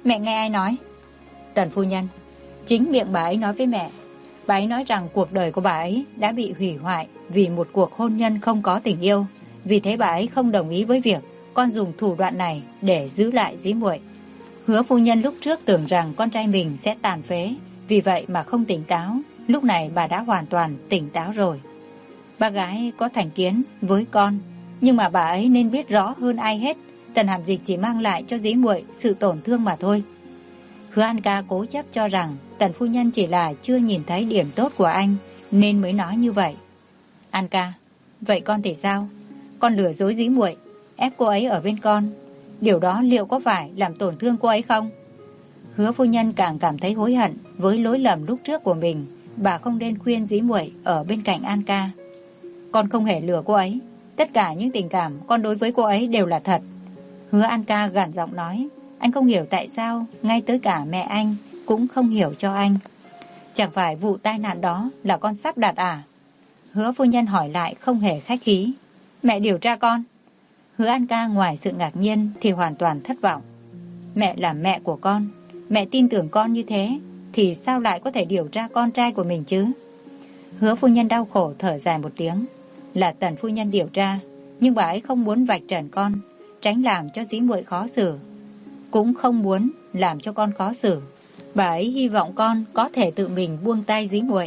Mẹ nghe ai nói? Tần phu nhân. Chính miệng bà ấy nói với mẹ. Bà ấy nói rằng cuộc đời của bà ấy đã bị hủy hoại vì một cuộc hôn nhân không có tình yêu. Vì thế bà ấy không đồng ý với việc con dùng thủ đoạn này để giữ lại dí muội. Hứa phu nhân lúc trước tưởng rằng con trai mình sẽ tàn phế, vì vậy mà không tỉnh táo. Lúc này bà đã hoàn toàn tỉnh táo rồi. Bà gái có thành kiến với con, nhưng mà bà ấy nên biết rõ hơn ai hết, Tần Hàm Dịch chỉ mang lại cho dí muội sự tổn thương mà thôi. Hứa An Ca cố chấp cho rằng Tần phu nhân chỉ là chưa nhìn thấy điểm tốt của anh nên mới nói như vậy. An Ca, vậy con thì sao? Con lừa dối dí muội, ép cô ấy ở bên con. Điều đó liệu có phải làm tổn thương cô ấy không? Hứa phu nhân càng cảm thấy hối hận với lỗi lầm lúc trước của mình. Bà không nên khuyên dí muội ở bên cạnh An Ca. Con không hề lừa cô ấy. Tất cả những tình cảm con đối với cô ấy đều là thật. Hứa An Ca gằn giọng nói. Anh không hiểu tại sao ngay tới cả mẹ anh cũng không hiểu cho anh. Chẳng phải vụ tai nạn đó là con sắp đặt à? Hứa phu nhân hỏi lại không hề khách khí. Mẹ điều tra con. Hứa An Ca ngoài sự ngạc nhiên thì hoàn toàn thất vọng. Mẹ là mẹ của con, mẹ tin tưởng con như thế thì sao lại có thể điều tra con trai của mình chứ? Hứa phu nhân đau khổ thở dài một tiếng. Là Tần phu nhân điều tra, nhưng bà ấy không muốn vạch trần con, tránh làm cho dí muội khó xử. Cũng không muốn làm cho con khó xử. Bà ấy hy vọng con có thể tự mình buông tay dí muội.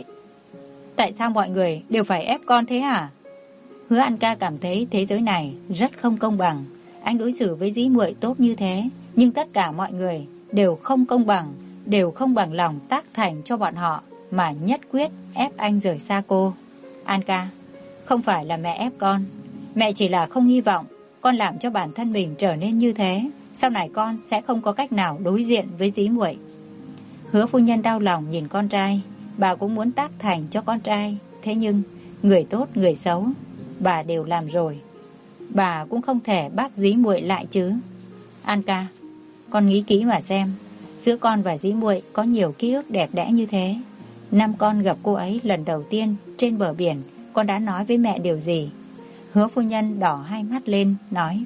Tại sao mọi người đều phải ép con thế hả? Hứa An Ca cảm thấy thế giới này rất không công bằng. Anh đối xử với dí muội tốt như thế, nhưng tất cả mọi người đều không công bằng, đều không bằng lòng tác thành cho bọn họ, mà nhất quyết ép anh rời xa cô. An Ca, không phải là mẹ ép con. Mẹ chỉ là không hy vọng con làm cho bản thân mình trở nên như thế. Sau này con sẽ không có cách nào đối diện với dí muội. Hứa phu nhân đau lòng nhìn con trai. Bà cũng muốn tác thành cho con trai. Thế nhưng người tốt người xấu bà đều làm rồi. Bà cũng không thể bắt dí muội lại chứ. An Ca, con nghĩ kỹ mà xem. Giữa con và dí muội có nhiều ký ức đẹp đẽ như thế. Năm con gặp cô ấy lần đầu tiên trên bờ biển, con đã nói với mẹ điều gì? Hứa phu nhân đỏ hai mắt lên nói.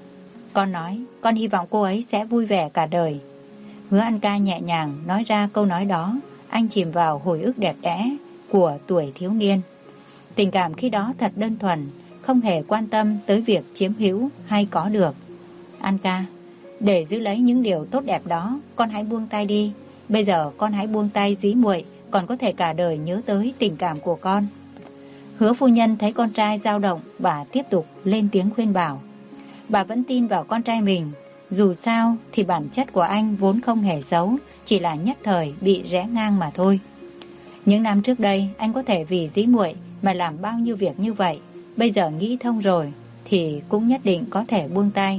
Con nói con hy vọng cô ấy sẽ vui vẻ cả đời. Hứa An Ca nhẹ nhàng nói ra câu nói đó. Anh chìm vào hồi ức đẹp đẽ của tuổi thiếu niên. Tình cảm khi đó thật đơn thuần, không hề quan tâm tới việc chiếm hữu hay có được. An Ca, để giữ lấy những điều tốt đẹp đó, con hãy buông tay đi. Bây giờ con hãy buông tay dí muội, còn có thể cả đời nhớ tới tình cảm của con. Hứa phu nhân thấy con trai dao động, bà tiếp tục lên tiếng khuyên bảo. Bà vẫn tin vào con trai mình. Dù sao thì bản chất của anh vốn không hề xấu, chỉ là nhất thời bị rẽ ngang mà thôi. Những năm trước đây anh có thể vì dí muội mà làm bao nhiêu việc như vậy. Bây giờ nghĩ thông rồi thì cũng nhất định có thể buông tay.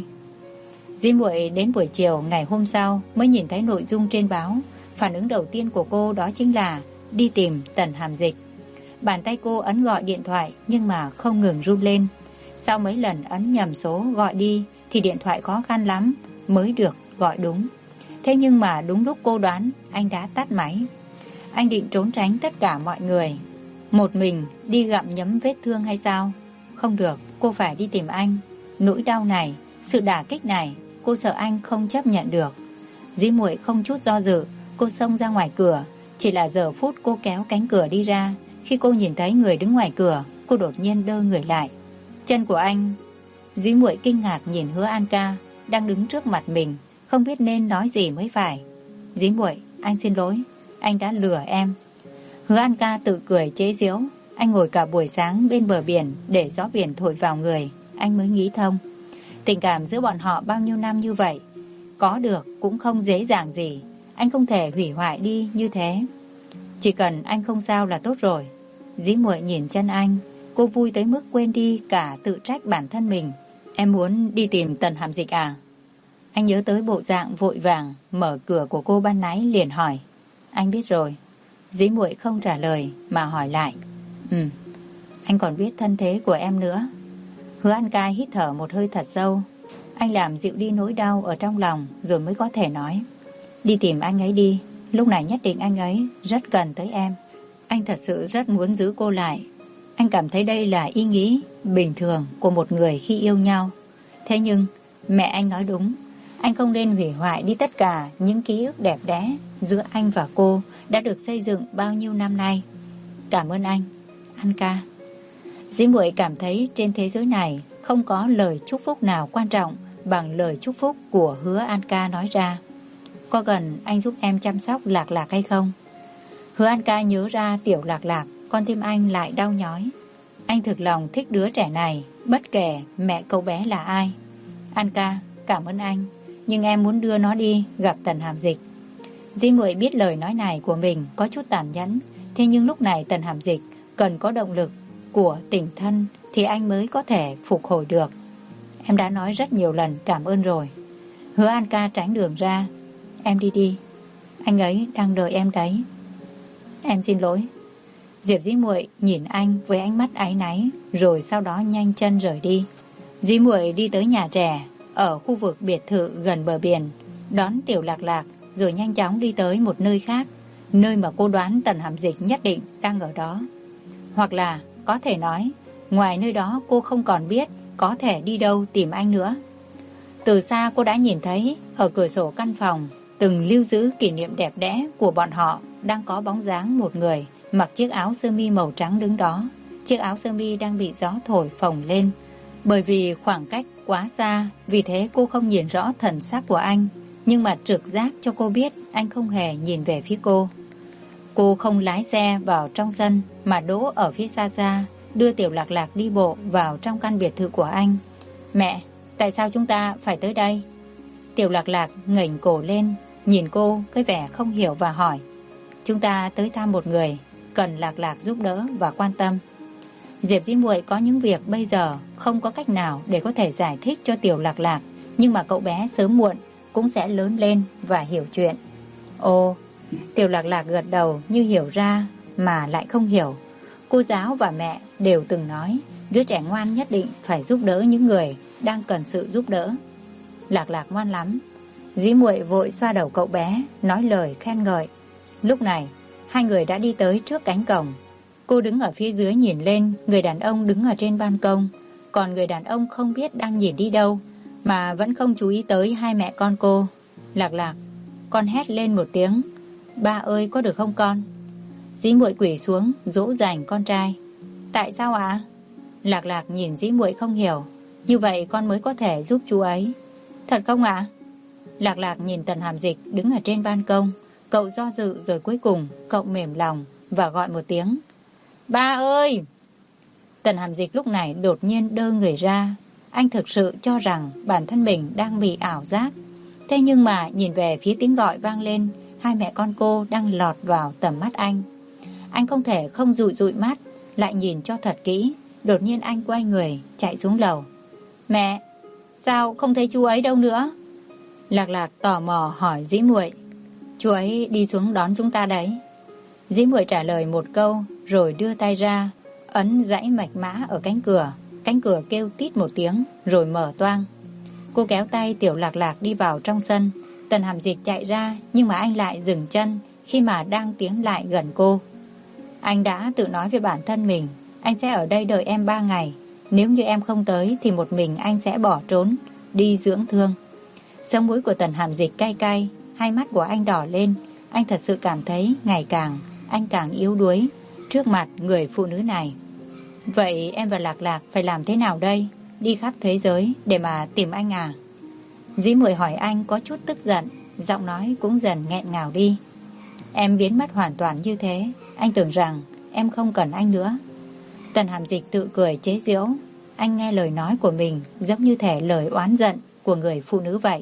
Dí muội đến buổi chiều ngày hôm sau mới nhìn thấy nội dung trên báo. Phản ứng đầu tiên của cô đó chính là đi tìm Tần Hàm Dịch. Bàn tay cô ấn gọi điện thoại nhưng mà không ngừng run lên. Sau mấy lần ấn nhầm số gọi đi thì điện thoại khó khăn lắm mới được gọi đúng. Thế nhưng mà đúng lúc cô đoán, anh đã tắt máy. Anh định trốn tránh tất cả mọi người, một mình đi gặm nhấm vết thương hay sao? Không được, cô phải đi tìm anh. Nỗi đau này, sự đả kích này, cô sợ anh không chấp nhận được. Dĩ muội không chút do dự, cô xông ra ngoài cửa. Chỉ là giờ phút cô kéo cánh cửa đi ra, khi cô nhìn thấy người đứng ngoài cửa, cô đột nhiên đơ người lại. Chân của anh. Dĩ muội kinh ngạc nhìn Hứa An Ca đang đứng trước mặt mình, không biết nên nói gì mới phải. Dĩ muội, anh xin lỗi, anh đã lừa em. Hứa An Ca tự cười chế giễu. Anh ngồi cả buổi sáng bên bờ biển để gió biển thổi vào người, anh mới nghĩ thông. Tình cảm giữa bọn họ bao nhiêu năm như vậy, có được cũng không dễ dàng gì. Anh không thể hủy hoại đi như thế. Chỉ cần anh không sao là tốt rồi. Dĩ muội nhìn chân anh, cô vui tới mức quên đi cả tự trách bản thân mình. Em muốn đi tìm Tần Hàm Dịch à? Anh nhớ tới bộ dạng vội vàng mở cửa của cô ban nãy liền hỏi. Anh biết rồi. Dĩ muội không trả lời mà hỏi lại. Anh còn biết thân thế của em nữa. Hứa An Ca hít thở một hơi thật sâu. Anh làm dịu đi nỗi đau ở trong lòng rồi mới có thể nói. Đi tìm anh ấy đi. Lúc này nhất định anh ấy rất cần tới em. Anh thật sự rất muốn giữ cô lại. Anh cảm thấy đây là ý nghĩ bình thường của một người khi yêu nhau. Thế nhưng mẹ anh nói đúng. Anh không nên hủy hoại đi tất cả những ký ức đẹp đẽ giữa anh và cô đã được xây dựng bao nhiêu năm nay. Cảm ơn anh, An ca. Dĩ Muội cảm thấy trên thế giới này không có lời chúc phúc nào quan trọng bằng lời chúc phúc của Hứa An ca nói ra. Có cần anh giúp em chăm sóc Lạc Lạc hay không? Hứa An ca nhớ ra Tiểu Lạc Lạc, con tim anh lại đau nhói. Anh thực lòng thích đứa trẻ này, bất kể mẹ cậu bé là ai. An ca, cảm ơn anh, nhưng em muốn đưa nó đi gặp Tần Hàm Dịch. Dĩ Muội biết lời nói này của mình có chút tàn nhẫn, thế nhưng lúc này Tần Hàm Dịch cần có động lực của tình thân thì anh mới có thể phục hồi được. Em đã nói rất nhiều lần cảm ơn rồi. Hứa An ca tránh đường ra. Em đi đi, anh ấy đang đợi em đấy. Em xin lỗi. Diệp Dĩ Muội nhìn anh với ánh mắt áy náy, rồi sau đó nhanh chân rời đi. Dĩ Muội đi tới nhà trẻ ở khu vực biệt thự gần bờ biển, đón Tiểu Lạc Lạc, rồi nhanh chóng đi tới một nơi khác, nơi mà cô đoán Tần Hàm Dịch nhất định đang ở đó. Hoặc là có thể nói, ngoài nơi đó cô không còn biết có thể đi đâu tìm anh nữa. Từ xa cô đã nhìn thấy ở cửa sổ căn phòng từng lưu giữ kỷ niệm đẹp đẽ của bọn họ đang có bóng dáng một người mặc chiếc áo sơ mi màu trắng đứng đó. Chiếc áo sơ mi đang bị gió thổi phồng lên. Bởi vì khoảng cách quá xa, vì thế cô không nhìn rõ thần sắc của anh, nhưng mà trực giác cho cô biết anh không hề nhìn về phía cô. Cô không lái xe vào trong sân mà đỗ ở phía xa xa, đưa Tiểu Lạc Lạc đi bộ vào trong căn biệt thự của anh. Mẹ, tại sao chúng ta phải tới đây? Tiểu Lạc Lạc ngẩng cổ lên, nhìn cô cái vẻ không hiểu và hỏi. Chúng ta tới thăm một người, cần Lạc Lạc giúp đỡ và quan tâm. Diệp Dĩ Muội có những việc bây giờ không có cách nào để có thể giải thích cho Tiểu Lạc Lạc, nhưng mà cậu bé sớm muộn cũng sẽ lớn lên và hiểu chuyện. Ồ, Tiểu Lạc Lạc gật đầu như hiểu ra mà lại không hiểu. Cô giáo và mẹ đều từng nói đứa trẻ ngoan nhất định phải giúp đỡ những người đang cần sự giúp đỡ. Lạc Lạc ngoan lắm. Dĩ Muội vội xoa đầu cậu bé, nói lời khen ngợi. Lúc này, hai người đã đi tới trước cánh cổng. Cô đứng ở phía dưới nhìn lên, người đàn ông đứng ở trên ban công. Còn người đàn ông không biết đang nhìn đi đâu, mà vẫn không chú ý tới hai mẹ con cô. Lạc Lạc, con hét lên một tiếng. Ba ơi, có được không con? Dĩ Muội quỳ xuống, dỗ dành con trai. Tại sao ạ? Lạc Lạc nhìn Dĩ Muội không hiểu. Như vậy con mới có thể giúp chú ấy. Thật không ạ? Lạc Lạc nhìn Tần Hàm Dịch đứng ở trên ban công. Cậu do dự rồi cuối cùng cậu mềm lòng và gọi một tiếng. Ba ơi! Tần Hàm Dịch lúc này đột nhiên đơ người ra. Anh thực sự cho rằng bản thân mình đang bị ảo giác. Thế nhưng mà nhìn về phía tiếng gọi vang lên, hai mẹ con cô đang lọt vào tầm mắt anh. Anh không thể không dụi dụi mắt, lại nhìn cho thật kỹ. Đột nhiên anh quay người, chạy xuống lầu. Mẹ, sao không thấy chú ấy đâu nữa? Lạc Lạc tò mò hỏi Dĩ Muội. Chú ấy đi xuống đón chúng ta đấy. Dĩ Muội trả lời một câu, rồi đưa tay ra, ấn dãy mạch mã ở cánh cửa. Cánh cửa kêu tít một tiếng, rồi mở toang. Cô kéo tay Tiểu Lạc Lạc đi vào trong sân. Tần Hàm Dịch chạy ra, nhưng mà anh lại dừng chân khi mà đang tiến lại gần cô. Anh đã tự nói với bản thân mình, anh sẽ ở đây đợi em 3 ngày. Nếu như em không tới thì một mình anh sẽ bỏ trốn, đi dưỡng thương. Sống mũi của Tần Hàm Dịch cay cay, hai mắt của anh đỏ lên. Anh thật sự cảm thấy ngày càng anh càng yếu đuối trước mặt người phụ nữ này. Vậy em và Lạc Lạc phải làm thế nào đây? Đi khắp thế giới để mà tìm anh à? Dĩ Muội hỏi anh có chút tức giận, giọng nói cũng dần nghẹn ngào đi. Em biến mất hoàn toàn như thế, anh tưởng rằng em không cần anh nữa. Tần Hàm Dịch tự cười chế giễu. Anh nghe lời nói của mình giống như thể lời oán giận của người phụ nữ vậy.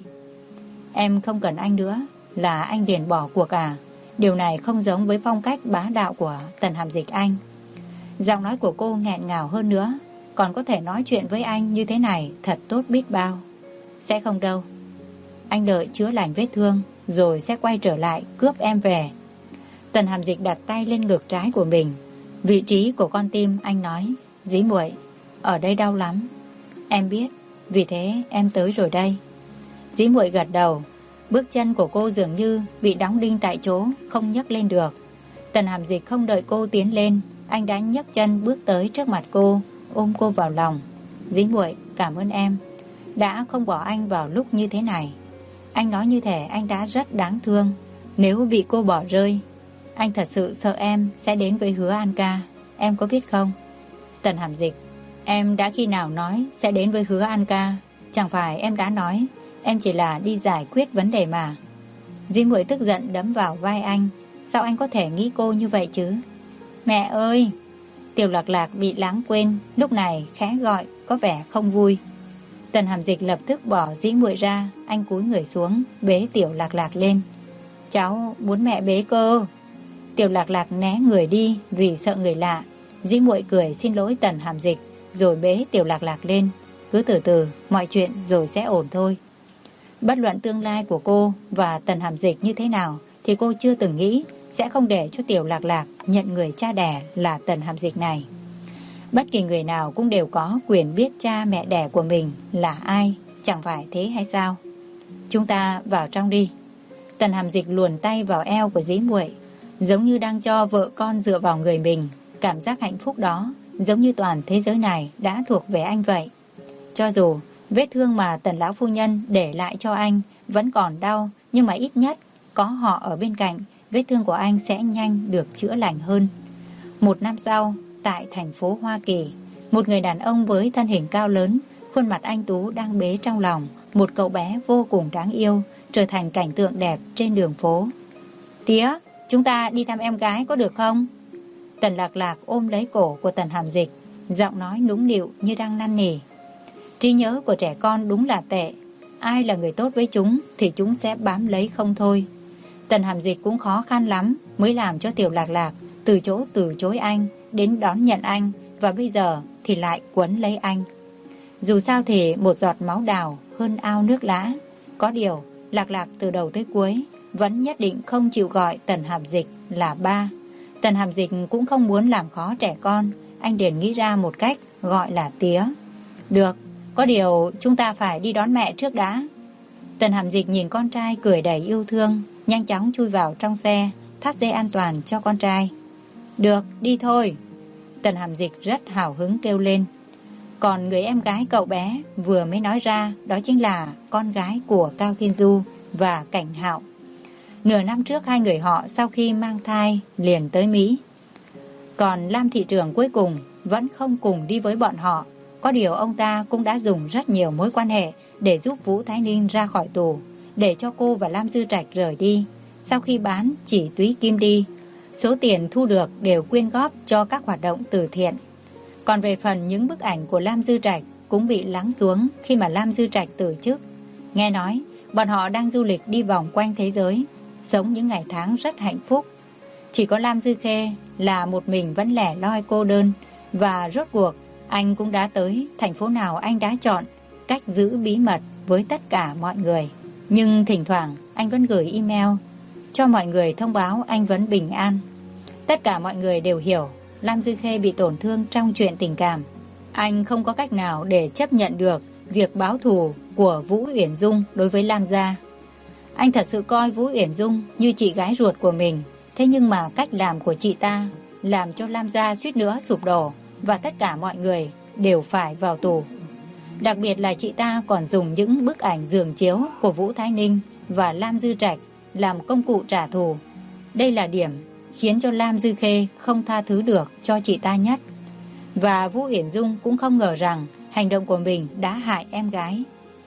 Em không cần anh nữa là anh liền bỏ cuộc à? Điều này không giống với phong cách bá đạo của Tần Hàm Dịch anh. Giọng nói của cô nghẹn ngào hơn nữa. Còn có thể nói chuyện với anh như thế này thật tốt biết bao. Sẽ không đâu. Anh đợi chữa lành vết thương rồi sẽ quay trở lại cướp em về. Tần Hàm Dịch đặt tay lên ngực trái của mình, vị trí của con tim. Anh nói, Dĩ Muội, ở đây đau lắm. Em biết, vì thế em tới rồi đây. Dĩ Muội gật đầu. Bước chân của cô dường như bị đóng đinh tại chỗ, không nhấc lên được. Tần Hàm Dịch không đợi cô tiến lên, anh đã nhấc chân bước tới trước mặt cô, ôm cô vào lòng. Dĩ Muội, cảm ơn em đã không bỏ anh vào lúc như thế này. Anh nói như thể anh đã rất đáng thương. Nếu bị cô bỏ rơi, anh thật sự sợ em sẽ đến với Hứa An ca. Em có biết không? Tần Hàm Dịch: Em đã khi nào nói sẽ đến với Hứa An ca? Chẳng phải em đã nói em chỉ là đi giải quyết vấn đề mà. Dĩ Muội tức giận đấm vào vai anh. Sao anh có thể nghĩ cô như vậy chứ? Mẹ ơi! Tiểu Lạc Lạc bị lãng quên, lúc này khẽ gọi có vẻ không vui. Tần Hàm Dịch lập tức bỏ Dĩ Muội ra. Anh cúi người xuống bế Tiểu Lạc Lạc lên. Cháu muốn mẹ bế cơ. Tiểu Lạc Lạc né người đi vì sợ người lạ. Dĩ Muội cười xin lỗi Tần Hàm Dịch rồi bế Tiểu Lạc Lạc lên. Cứ từ từ, mọi chuyện rồi sẽ ổn thôi. Bất luận tương lai của cô và Tần Hàm Dịch như thế nào thì cô chưa từng nghĩ sẽ không để cho Tiểu Lạc Lạc nhận người cha đẻ là Tần Hàm Dịch này. Bất kỳ người nào cũng đều có quyền biết cha mẹ đẻ của mình là ai, chẳng phải thế hay sao? Chúng ta vào trong đi. Tần Hàm Dịch luồn tay vào eo của Dĩ Muội, giống như đang cho vợ con dựa vào người mình. Cảm giác hạnh phúc đó giống như toàn thế giới này đã thuộc về anh vậy. Cho dù vết thương mà Tần lão phu nhân để lại cho anh vẫn còn đau, nhưng mà ít nhất có họ ở bên cạnh, vết thương của anh sẽ nhanh được chữa lành hơn. 1 năm sau, tại thành phố Hoa Kỳ, một người đàn ông với thân hình cao lớn, khuôn mặt anh tú đang bế trong lòng một cậu bé vô cùng đáng yêu, trở thành cảnh tượng đẹp trên đường phố. Tía, chúng ta đi thăm em gái có được không? Tần Lạc Lạc ôm lấy cổ của Tần Hàm Dịch, giọng nói nũng nịu như đang năn nỉ. Trí nhớ của trẻ con đúng là tệ. Ai là người tốt với chúng thì chúng sẽ bám lấy không thôi. Tần Hàm Dịch cũng khó khăn lắm mới làm cho Tiểu Lạc Lạc từ chối anh đến đón nhận anh, và bây giờ thì lại quấn lấy anh. Dù sao thì một giọt máu đào hơn ao nước lã. Có điều Lạc Lạc từ đầu tới cuối vẫn nhất định không chịu gọi Tần Hàm Dịch là ba. Tần Hàm Dịch cũng không muốn làm khó trẻ con. Anh liền nghĩ ra một cách gọi là tía. Được, có điều chúng ta phải đi đón mẹ trước đã. Tần Hàm Dịch nhìn con trai cười đầy yêu thương, nhanh chóng chui vào trong xe, thắt dây an toàn cho con trai. Được, đi thôi. Tần Hàm Dịch rất hào hứng kêu lên. Còn người em gái cậu bé vừa mới nói ra, đó chính là con gái của Cao Thiên Du và Cảnh Hạo. Nửa năm trước hai người họ sau khi mang thai liền tới Mỹ. Còn Lam thị trưởng cuối cùng vẫn không cùng đi với bọn họ. Có điều ông ta cũng đã dùng rất nhiều mối quan hệ để giúp Vũ Thái Ninh ra khỏi tù, để cho cô và Lam Dư Trạch rời đi. Sau khi bán chỉ túy kim đi, số tiền thu được đều quyên góp cho các hoạt động từ thiện. Còn về phần những bức ảnh của Lam Dư Trạch cũng bị lắng xuống khi mà Lam Dư Trạch từ chức. Nghe nói bọn họ đang du lịch đi vòng quanh thế giới, sống những ngày tháng rất hạnh phúc. Chỉ có Lam Dư Khê là một mình vẫn lẻ loi cô đơn. Và rốt cuộc anh cũng đã tới thành phố nào anh đã chọn, cách giữ bí mật với tất cả mọi người. Nhưng thỉnh thoảng anh vẫn gửi email cho mọi người thông báo anh vẫn bình an. Tất cả mọi người đều hiểu Lam Dư Khê bị tổn thương trong chuyện tình cảm. Anh không có cách nào để chấp nhận được việc báo thù của Vũ Uyển Dung đối với Lam gia. Anh thật sự coi Vũ Uyển Dung như chị gái ruột của mình. Thế nhưng mà cách làm của chị ta làm cho Lam gia suýt nữa sụp đổ, và tất cả mọi người đều phải vào tù. Đặc biệt là chị ta còn dùng những bức ảnh giường chiếu của Vũ Thái Ninh và Lam Dư Trạch làm công cụ trả thù. Đây là điểm khiến cho Lam Dư Khê không tha thứ được cho chị ta nhất. Và Vũ Uyển Dung cũng không ngờ rằng hành động của mình đã hại em gái.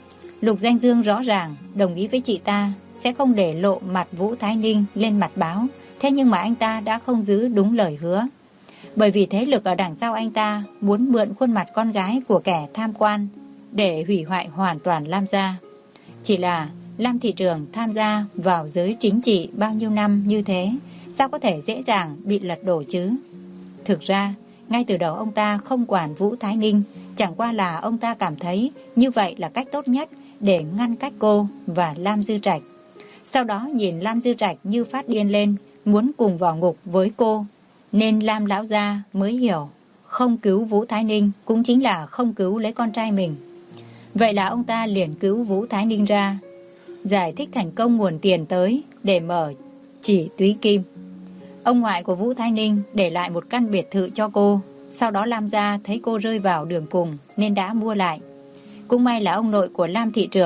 Lục Danh Dương rõ ràng đồng ý với chị ta sẽ không để lộ mặt Vũ Thái Ninh lên mặt báo. Thế nhưng mà anh ta đã không giữ đúng lời hứa. Bởi vì thế lực ở đằng sau anh ta muốn mượn khuôn mặt con gái của kẻ tham quan để hủy hoại hoàn toàn Lam gia. Chỉ là Lam thị trường tham gia vào giới chính trị bao nhiêu năm như thế, sao có thể dễ dàng bị lật đổ chứ? Thực ra, ngay từ đầu ông ta không quản Vũ Thái Ninh, chẳng qua là ông ta cảm thấy như vậy là cách tốt nhất để ngăn cách cô và Lam Dư Trạch. Sau đó nhìn Lam Dư Trạch như phát điên lên, muốn cùng vào ngục với cô, nên Lam lão gia mới hiểu không cứu Vũ Thái Ninh cũng chính là không cứu lấy con trai mình. Vậy là ông ta liền cứu Vũ Thái Ninh ra, giải thích thành công nguồn tiền tới để mở chỉ túy kim. Ông ngoại của Vũ Thái Ninh để lại một căn biệt thự cho cô. Sau đó Lam gia thấy cô rơi vào đường cùng nên đã mua lại. Cũng may là ông nội của Lam thị trưởng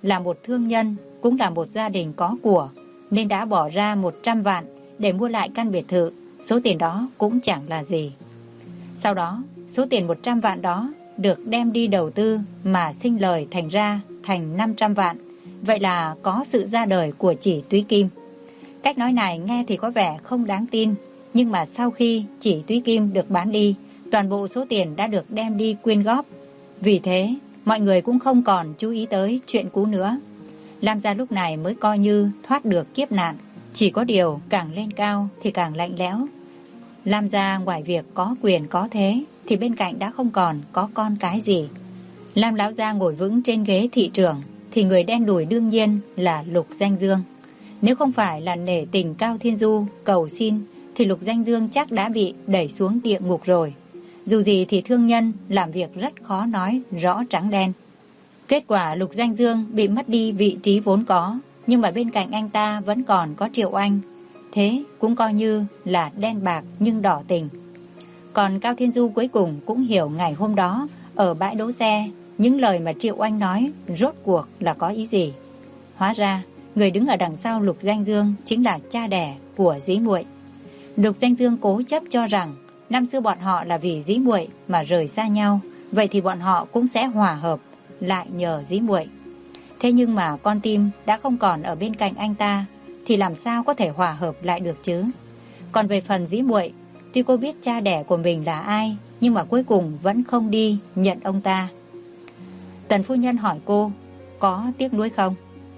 là một thương nhân, cũng là một gia đình có của, nên đã bỏ ra 100 vạn để mua lại căn biệt thự. Số tiền đó cũng chẳng là gì. Sau đó, số tiền 100 vạn đó được đem đi đầu tư mà sinh lời thành 500 vạn. Vậy là có sự ra đời của Chỉ Túy Kim. Cách nói này nghe thì có vẻ không đáng tin, nhưng mà sau khi Chỉ Túy Kim được bán đi, toàn bộ số tiền đã được đem đi quyên góp. Vì thế, mọi người cũng không còn chú ý tới chuyện cũ nữa. Lam gia lúc này mới coi như thoát được kiếp nạn. Chỉ có điều càng lên cao thì càng lạnh lẽo. Lam gia ngoài việc có quyền có thế thì bên cạnh đã không còn có con cái gì. Lam lão gia ngồi vững trên ghế thị trưởng thì người đen đủi đương nhiên là Lục Danh Dương. Nếu không phải là nể tình Cao Thiên Du cầu xin thì Lục Danh Dương chắc đã bị đẩy xuống địa ngục rồi. Dù gì thì thương nhân làm việc rất khó nói rõ trắng đen. Kết quả Lục Danh Dương bị mất đi vị trí vốn có, nhưng mà bên cạnh anh ta vẫn còn có Triệu Anh. Thế cũng coi như là đen bạc nhưng đỏ tình. Còn Cao Thiên Du cuối cùng cũng hiểu ngày hôm đó ở bãi đỗ xe những lời mà Triệu Anh nói rốt cuộc là có ý gì. Hóa ra người đứng ở đằng sau Lục Danh Dương chính là cha đẻ của Dĩ Muội. Lục Danh Dương cố chấp cho rằng năm xưa bọn họ là vì Dĩ Muội mà rời xa nhau, vậy thì bọn họ cũng sẽ hòa hợp lại nhờ Dĩ Muội. Thế nhưng mà con tim đã không còn ở bên cạnh anh ta thì làm sao có thể hòa hợp lại được chứ. Còn về phần Dĩ Muội, tuy cô biết cha đẻ của mình là ai, nhưng mà cuối cùng vẫn không đi nhận ông ta. Tần phu nhân hỏi cô, có tiếc nuối không?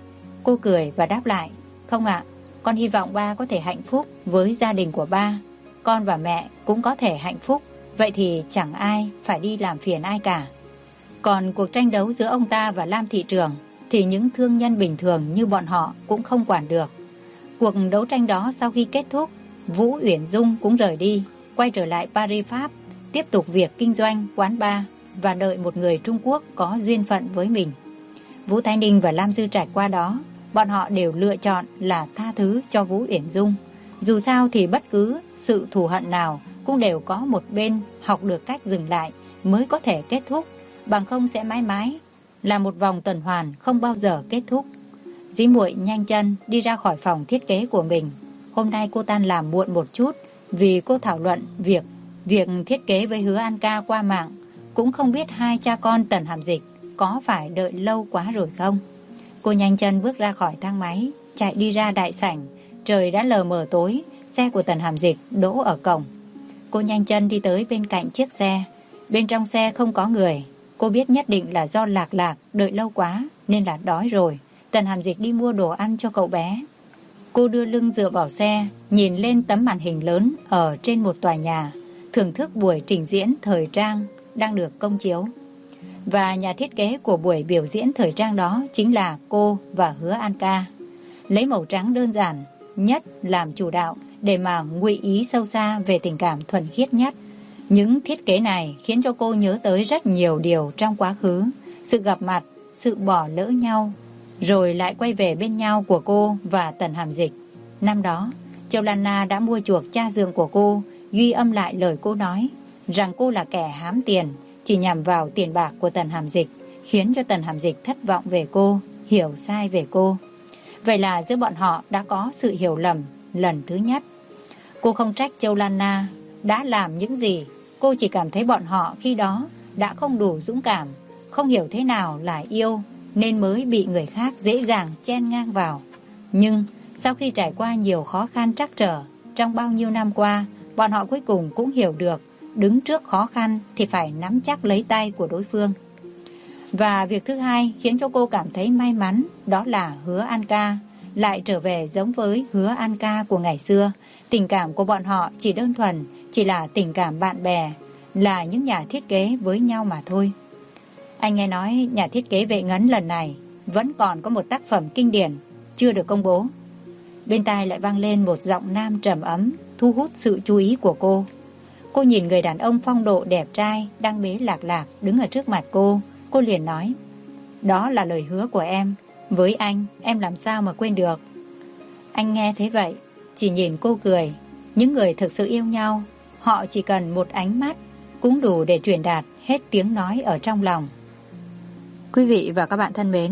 Cô cười và đáp lại, không ạ, con hy vọng ba có thể hạnh phúc với gia đình của ba. Con và mẹ cũng có thể hạnh phúc, vậy thì chẳng ai phải đi làm phiền ai cả. Còn cuộc tranh đấu giữa ông ta và Lam thị trưởng thì những thương nhân bình thường như bọn họ cũng không quản được. Cuộc đấu tranh đó sau khi kết thúc, Vũ Uyển Dung cũng rời đi, quay trở lại Paris Pháp, tiếp tục việc kinh doanh quán bar và đợi một người Trung Quốc có duyên phận với mình. Vũ Thái Ninh và Lam Dư trải qua đó, bọn họ đều lựa chọn là tha thứ cho Vũ Uyển Dung. Dù sao thì bất cứ sự thù hận nào cũng đều có một bên học được cách dừng lại mới có thể kết thúc, bằng không sẽ mãi mãi là một vòng tuần hoàn không bao giờ kết thúc. Dĩ Muội nhanh chân đi ra khỏi phòng thiết kế của mình. Hôm nay cô tan làm muộn một chút vì cô thảo luận việc thiết kế với Hứa An Ca qua mạng. Cũng không biết hai cha con Tần Hàm Dịch có phải đợi lâu quá rồi không. Cô nhanh chân bước ra khỏi thang máy, chạy đi ra đại sảnh. Trời đã lờ mờ tối, xe của Tần Hàm Dịch đỗ ở cổng. Cô nhanh chân đi tới bên cạnh chiếc xe. Bên trong xe không có người. Cô biết nhất định là do Lạc đợi lâu quá nên là đói rồi. Tần Hàm Dịch đi mua đồ ăn cho cậu bé. Cô đưa lưng dựa vào xe, nhìn lên tấm màn hình lớn ở trên một tòa nhà, thưởng thức buổi trình diễn thời trang đang được công chiếu. Và nhà thiết kế của buổi biểu diễn thời trang đó chính là cô và Hứa An Ca. Lấy màu trắng đơn giản nhất làm chủ đạo để mà ngụy ý sâu xa về tình cảm thuần khiết nhất. Những thiết kế này khiến cho cô nhớ tới rất nhiều điều trong quá khứ, sự gặp mặt, sự bỏ lỡ nhau, rồi lại quay về bên nhau của cô và Tần Hàm Dịch. Năm đó, Châu Lan Na đã mua chuộc cha dượng của cô, ghi âm lại lời cô nói rằng cô là kẻ hám tiền, chỉ nhằm vào tiền bạc của Tần Hàm Dịch, khiến cho Tần Hàm Dịch thất vọng về cô, hiểu sai về cô. Vậy là giữa bọn họ đã có sự hiểu lầm lần thứ nhất. Cô không trách Châu Lan Na đã làm những gì, cô chỉ cảm thấy bọn họ khi đó đã không đủ dũng cảm, không hiểu thế nào là yêu, nên mới bị người khác dễ dàng chen ngang vào. Nhưng sau khi trải qua nhiều khó khăn trắc trở trong bao nhiêu năm qua, bọn họ cuối cùng cũng hiểu được đứng trước khó khăn thì phải nắm chắc lấy tay của đối phương. Và việc thứ hai khiến cho cô cảm thấy may mắn, đó là Hứa An Ca lại trở về giống với Hứa An Ca của ngày xưa. Tình cảm của bọn họ chỉ đơn thuần, chỉ là tình cảm bạn bè, là những nhà thiết kế với nhau mà thôi. Anh nghe nói nhà thiết kế Vệ Ngấn lần này vẫn còn có một tác phẩm kinh điển chưa được công bố. Bên tai lại vang lên một giọng nam trầm ấm, thu hút sự chú ý của cô. Cô nhìn người đàn ông phong độ đẹp trai đang bế Lạc đứng ở trước mặt cô. Cô liền nói, đó là lời hứa của em. Với anh, em làm sao mà quên được. Anh nghe thế vậy, chỉ nhìn cô cười. Những người thực sự yêu nhau, họ chỉ cần một ánh mắt cũng đủ để truyền đạt hết tiếng nói ở trong lòng. Quý vị và các bạn thân mến,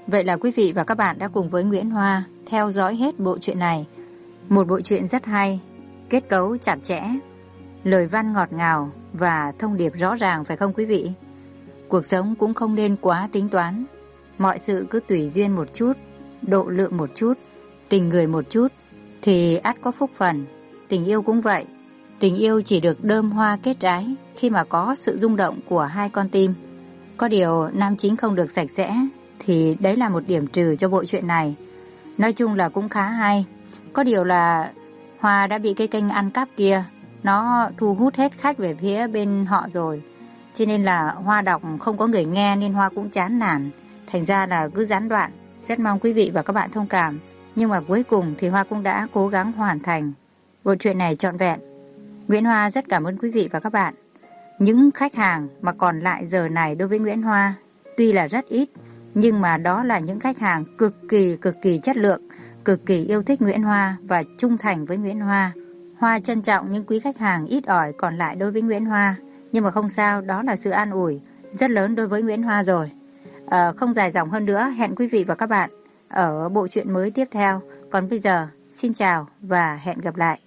Vậy là quý vị và các bạn đã cùng với Nguyễn Hoa theo dõi hết bộ truyện này. Một bộ truyện rất hay, kết cấu chặt chẽ, lời văn ngọt ngào và thông điệp rõ ràng phải không quý vị? Cuộc sống cũng không nên quá tính toán. Mọi sự cứ tùy duyên một chút, độ lượng một chút, tình người một chút thì ắt có phúc phần. Tình yêu cũng vậy. Tình yêu chỉ được đơm hoa kết trái khi mà có sự rung động của hai con tim. Có điều nam chính không được sạch sẽ thì đấy là một điểm trừ cho bộ truyện này. Nói chung là cũng khá hay. Có điều là Hoa đã bị cái kênh ăn cắp kia, nó thu hút hết khách về phía bên họ rồi. Cho nên là Hoa đọc không có người nghe nên Hoa cũng chán nản. Thành ra là cứ gián đoạn. Rất mong quý vị và các bạn thông cảm. Nhưng mà cuối cùng thì Hoa cũng đã cố gắng hoàn thành bộ truyện này trọn vẹn. Nguyễn Hoa rất cảm ơn quý vị và các bạn. Những khách hàng mà còn lại giờ này đối với Nguyễn Hoa tuy là rất ít, nhưng mà đó là những khách hàng cực kỳ chất lượng, cực kỳ yêu thích Nguyễn Hoa và trung thành với Nguyễn Hoa. Hoa trân trọng những quý khách hàng ít ỏi còn lại đối với Nguyễn Hoa. Nhưng mà không sao, đó là sự an ủi rất lớn đối với Nguyễn Hoa rồi. Không dài dòng hơn nữa, hẹn quý vị và các bạn ở bộ truyện mới tiếp theo. Còn bây giờ, xin chào và hẹn gặp lại.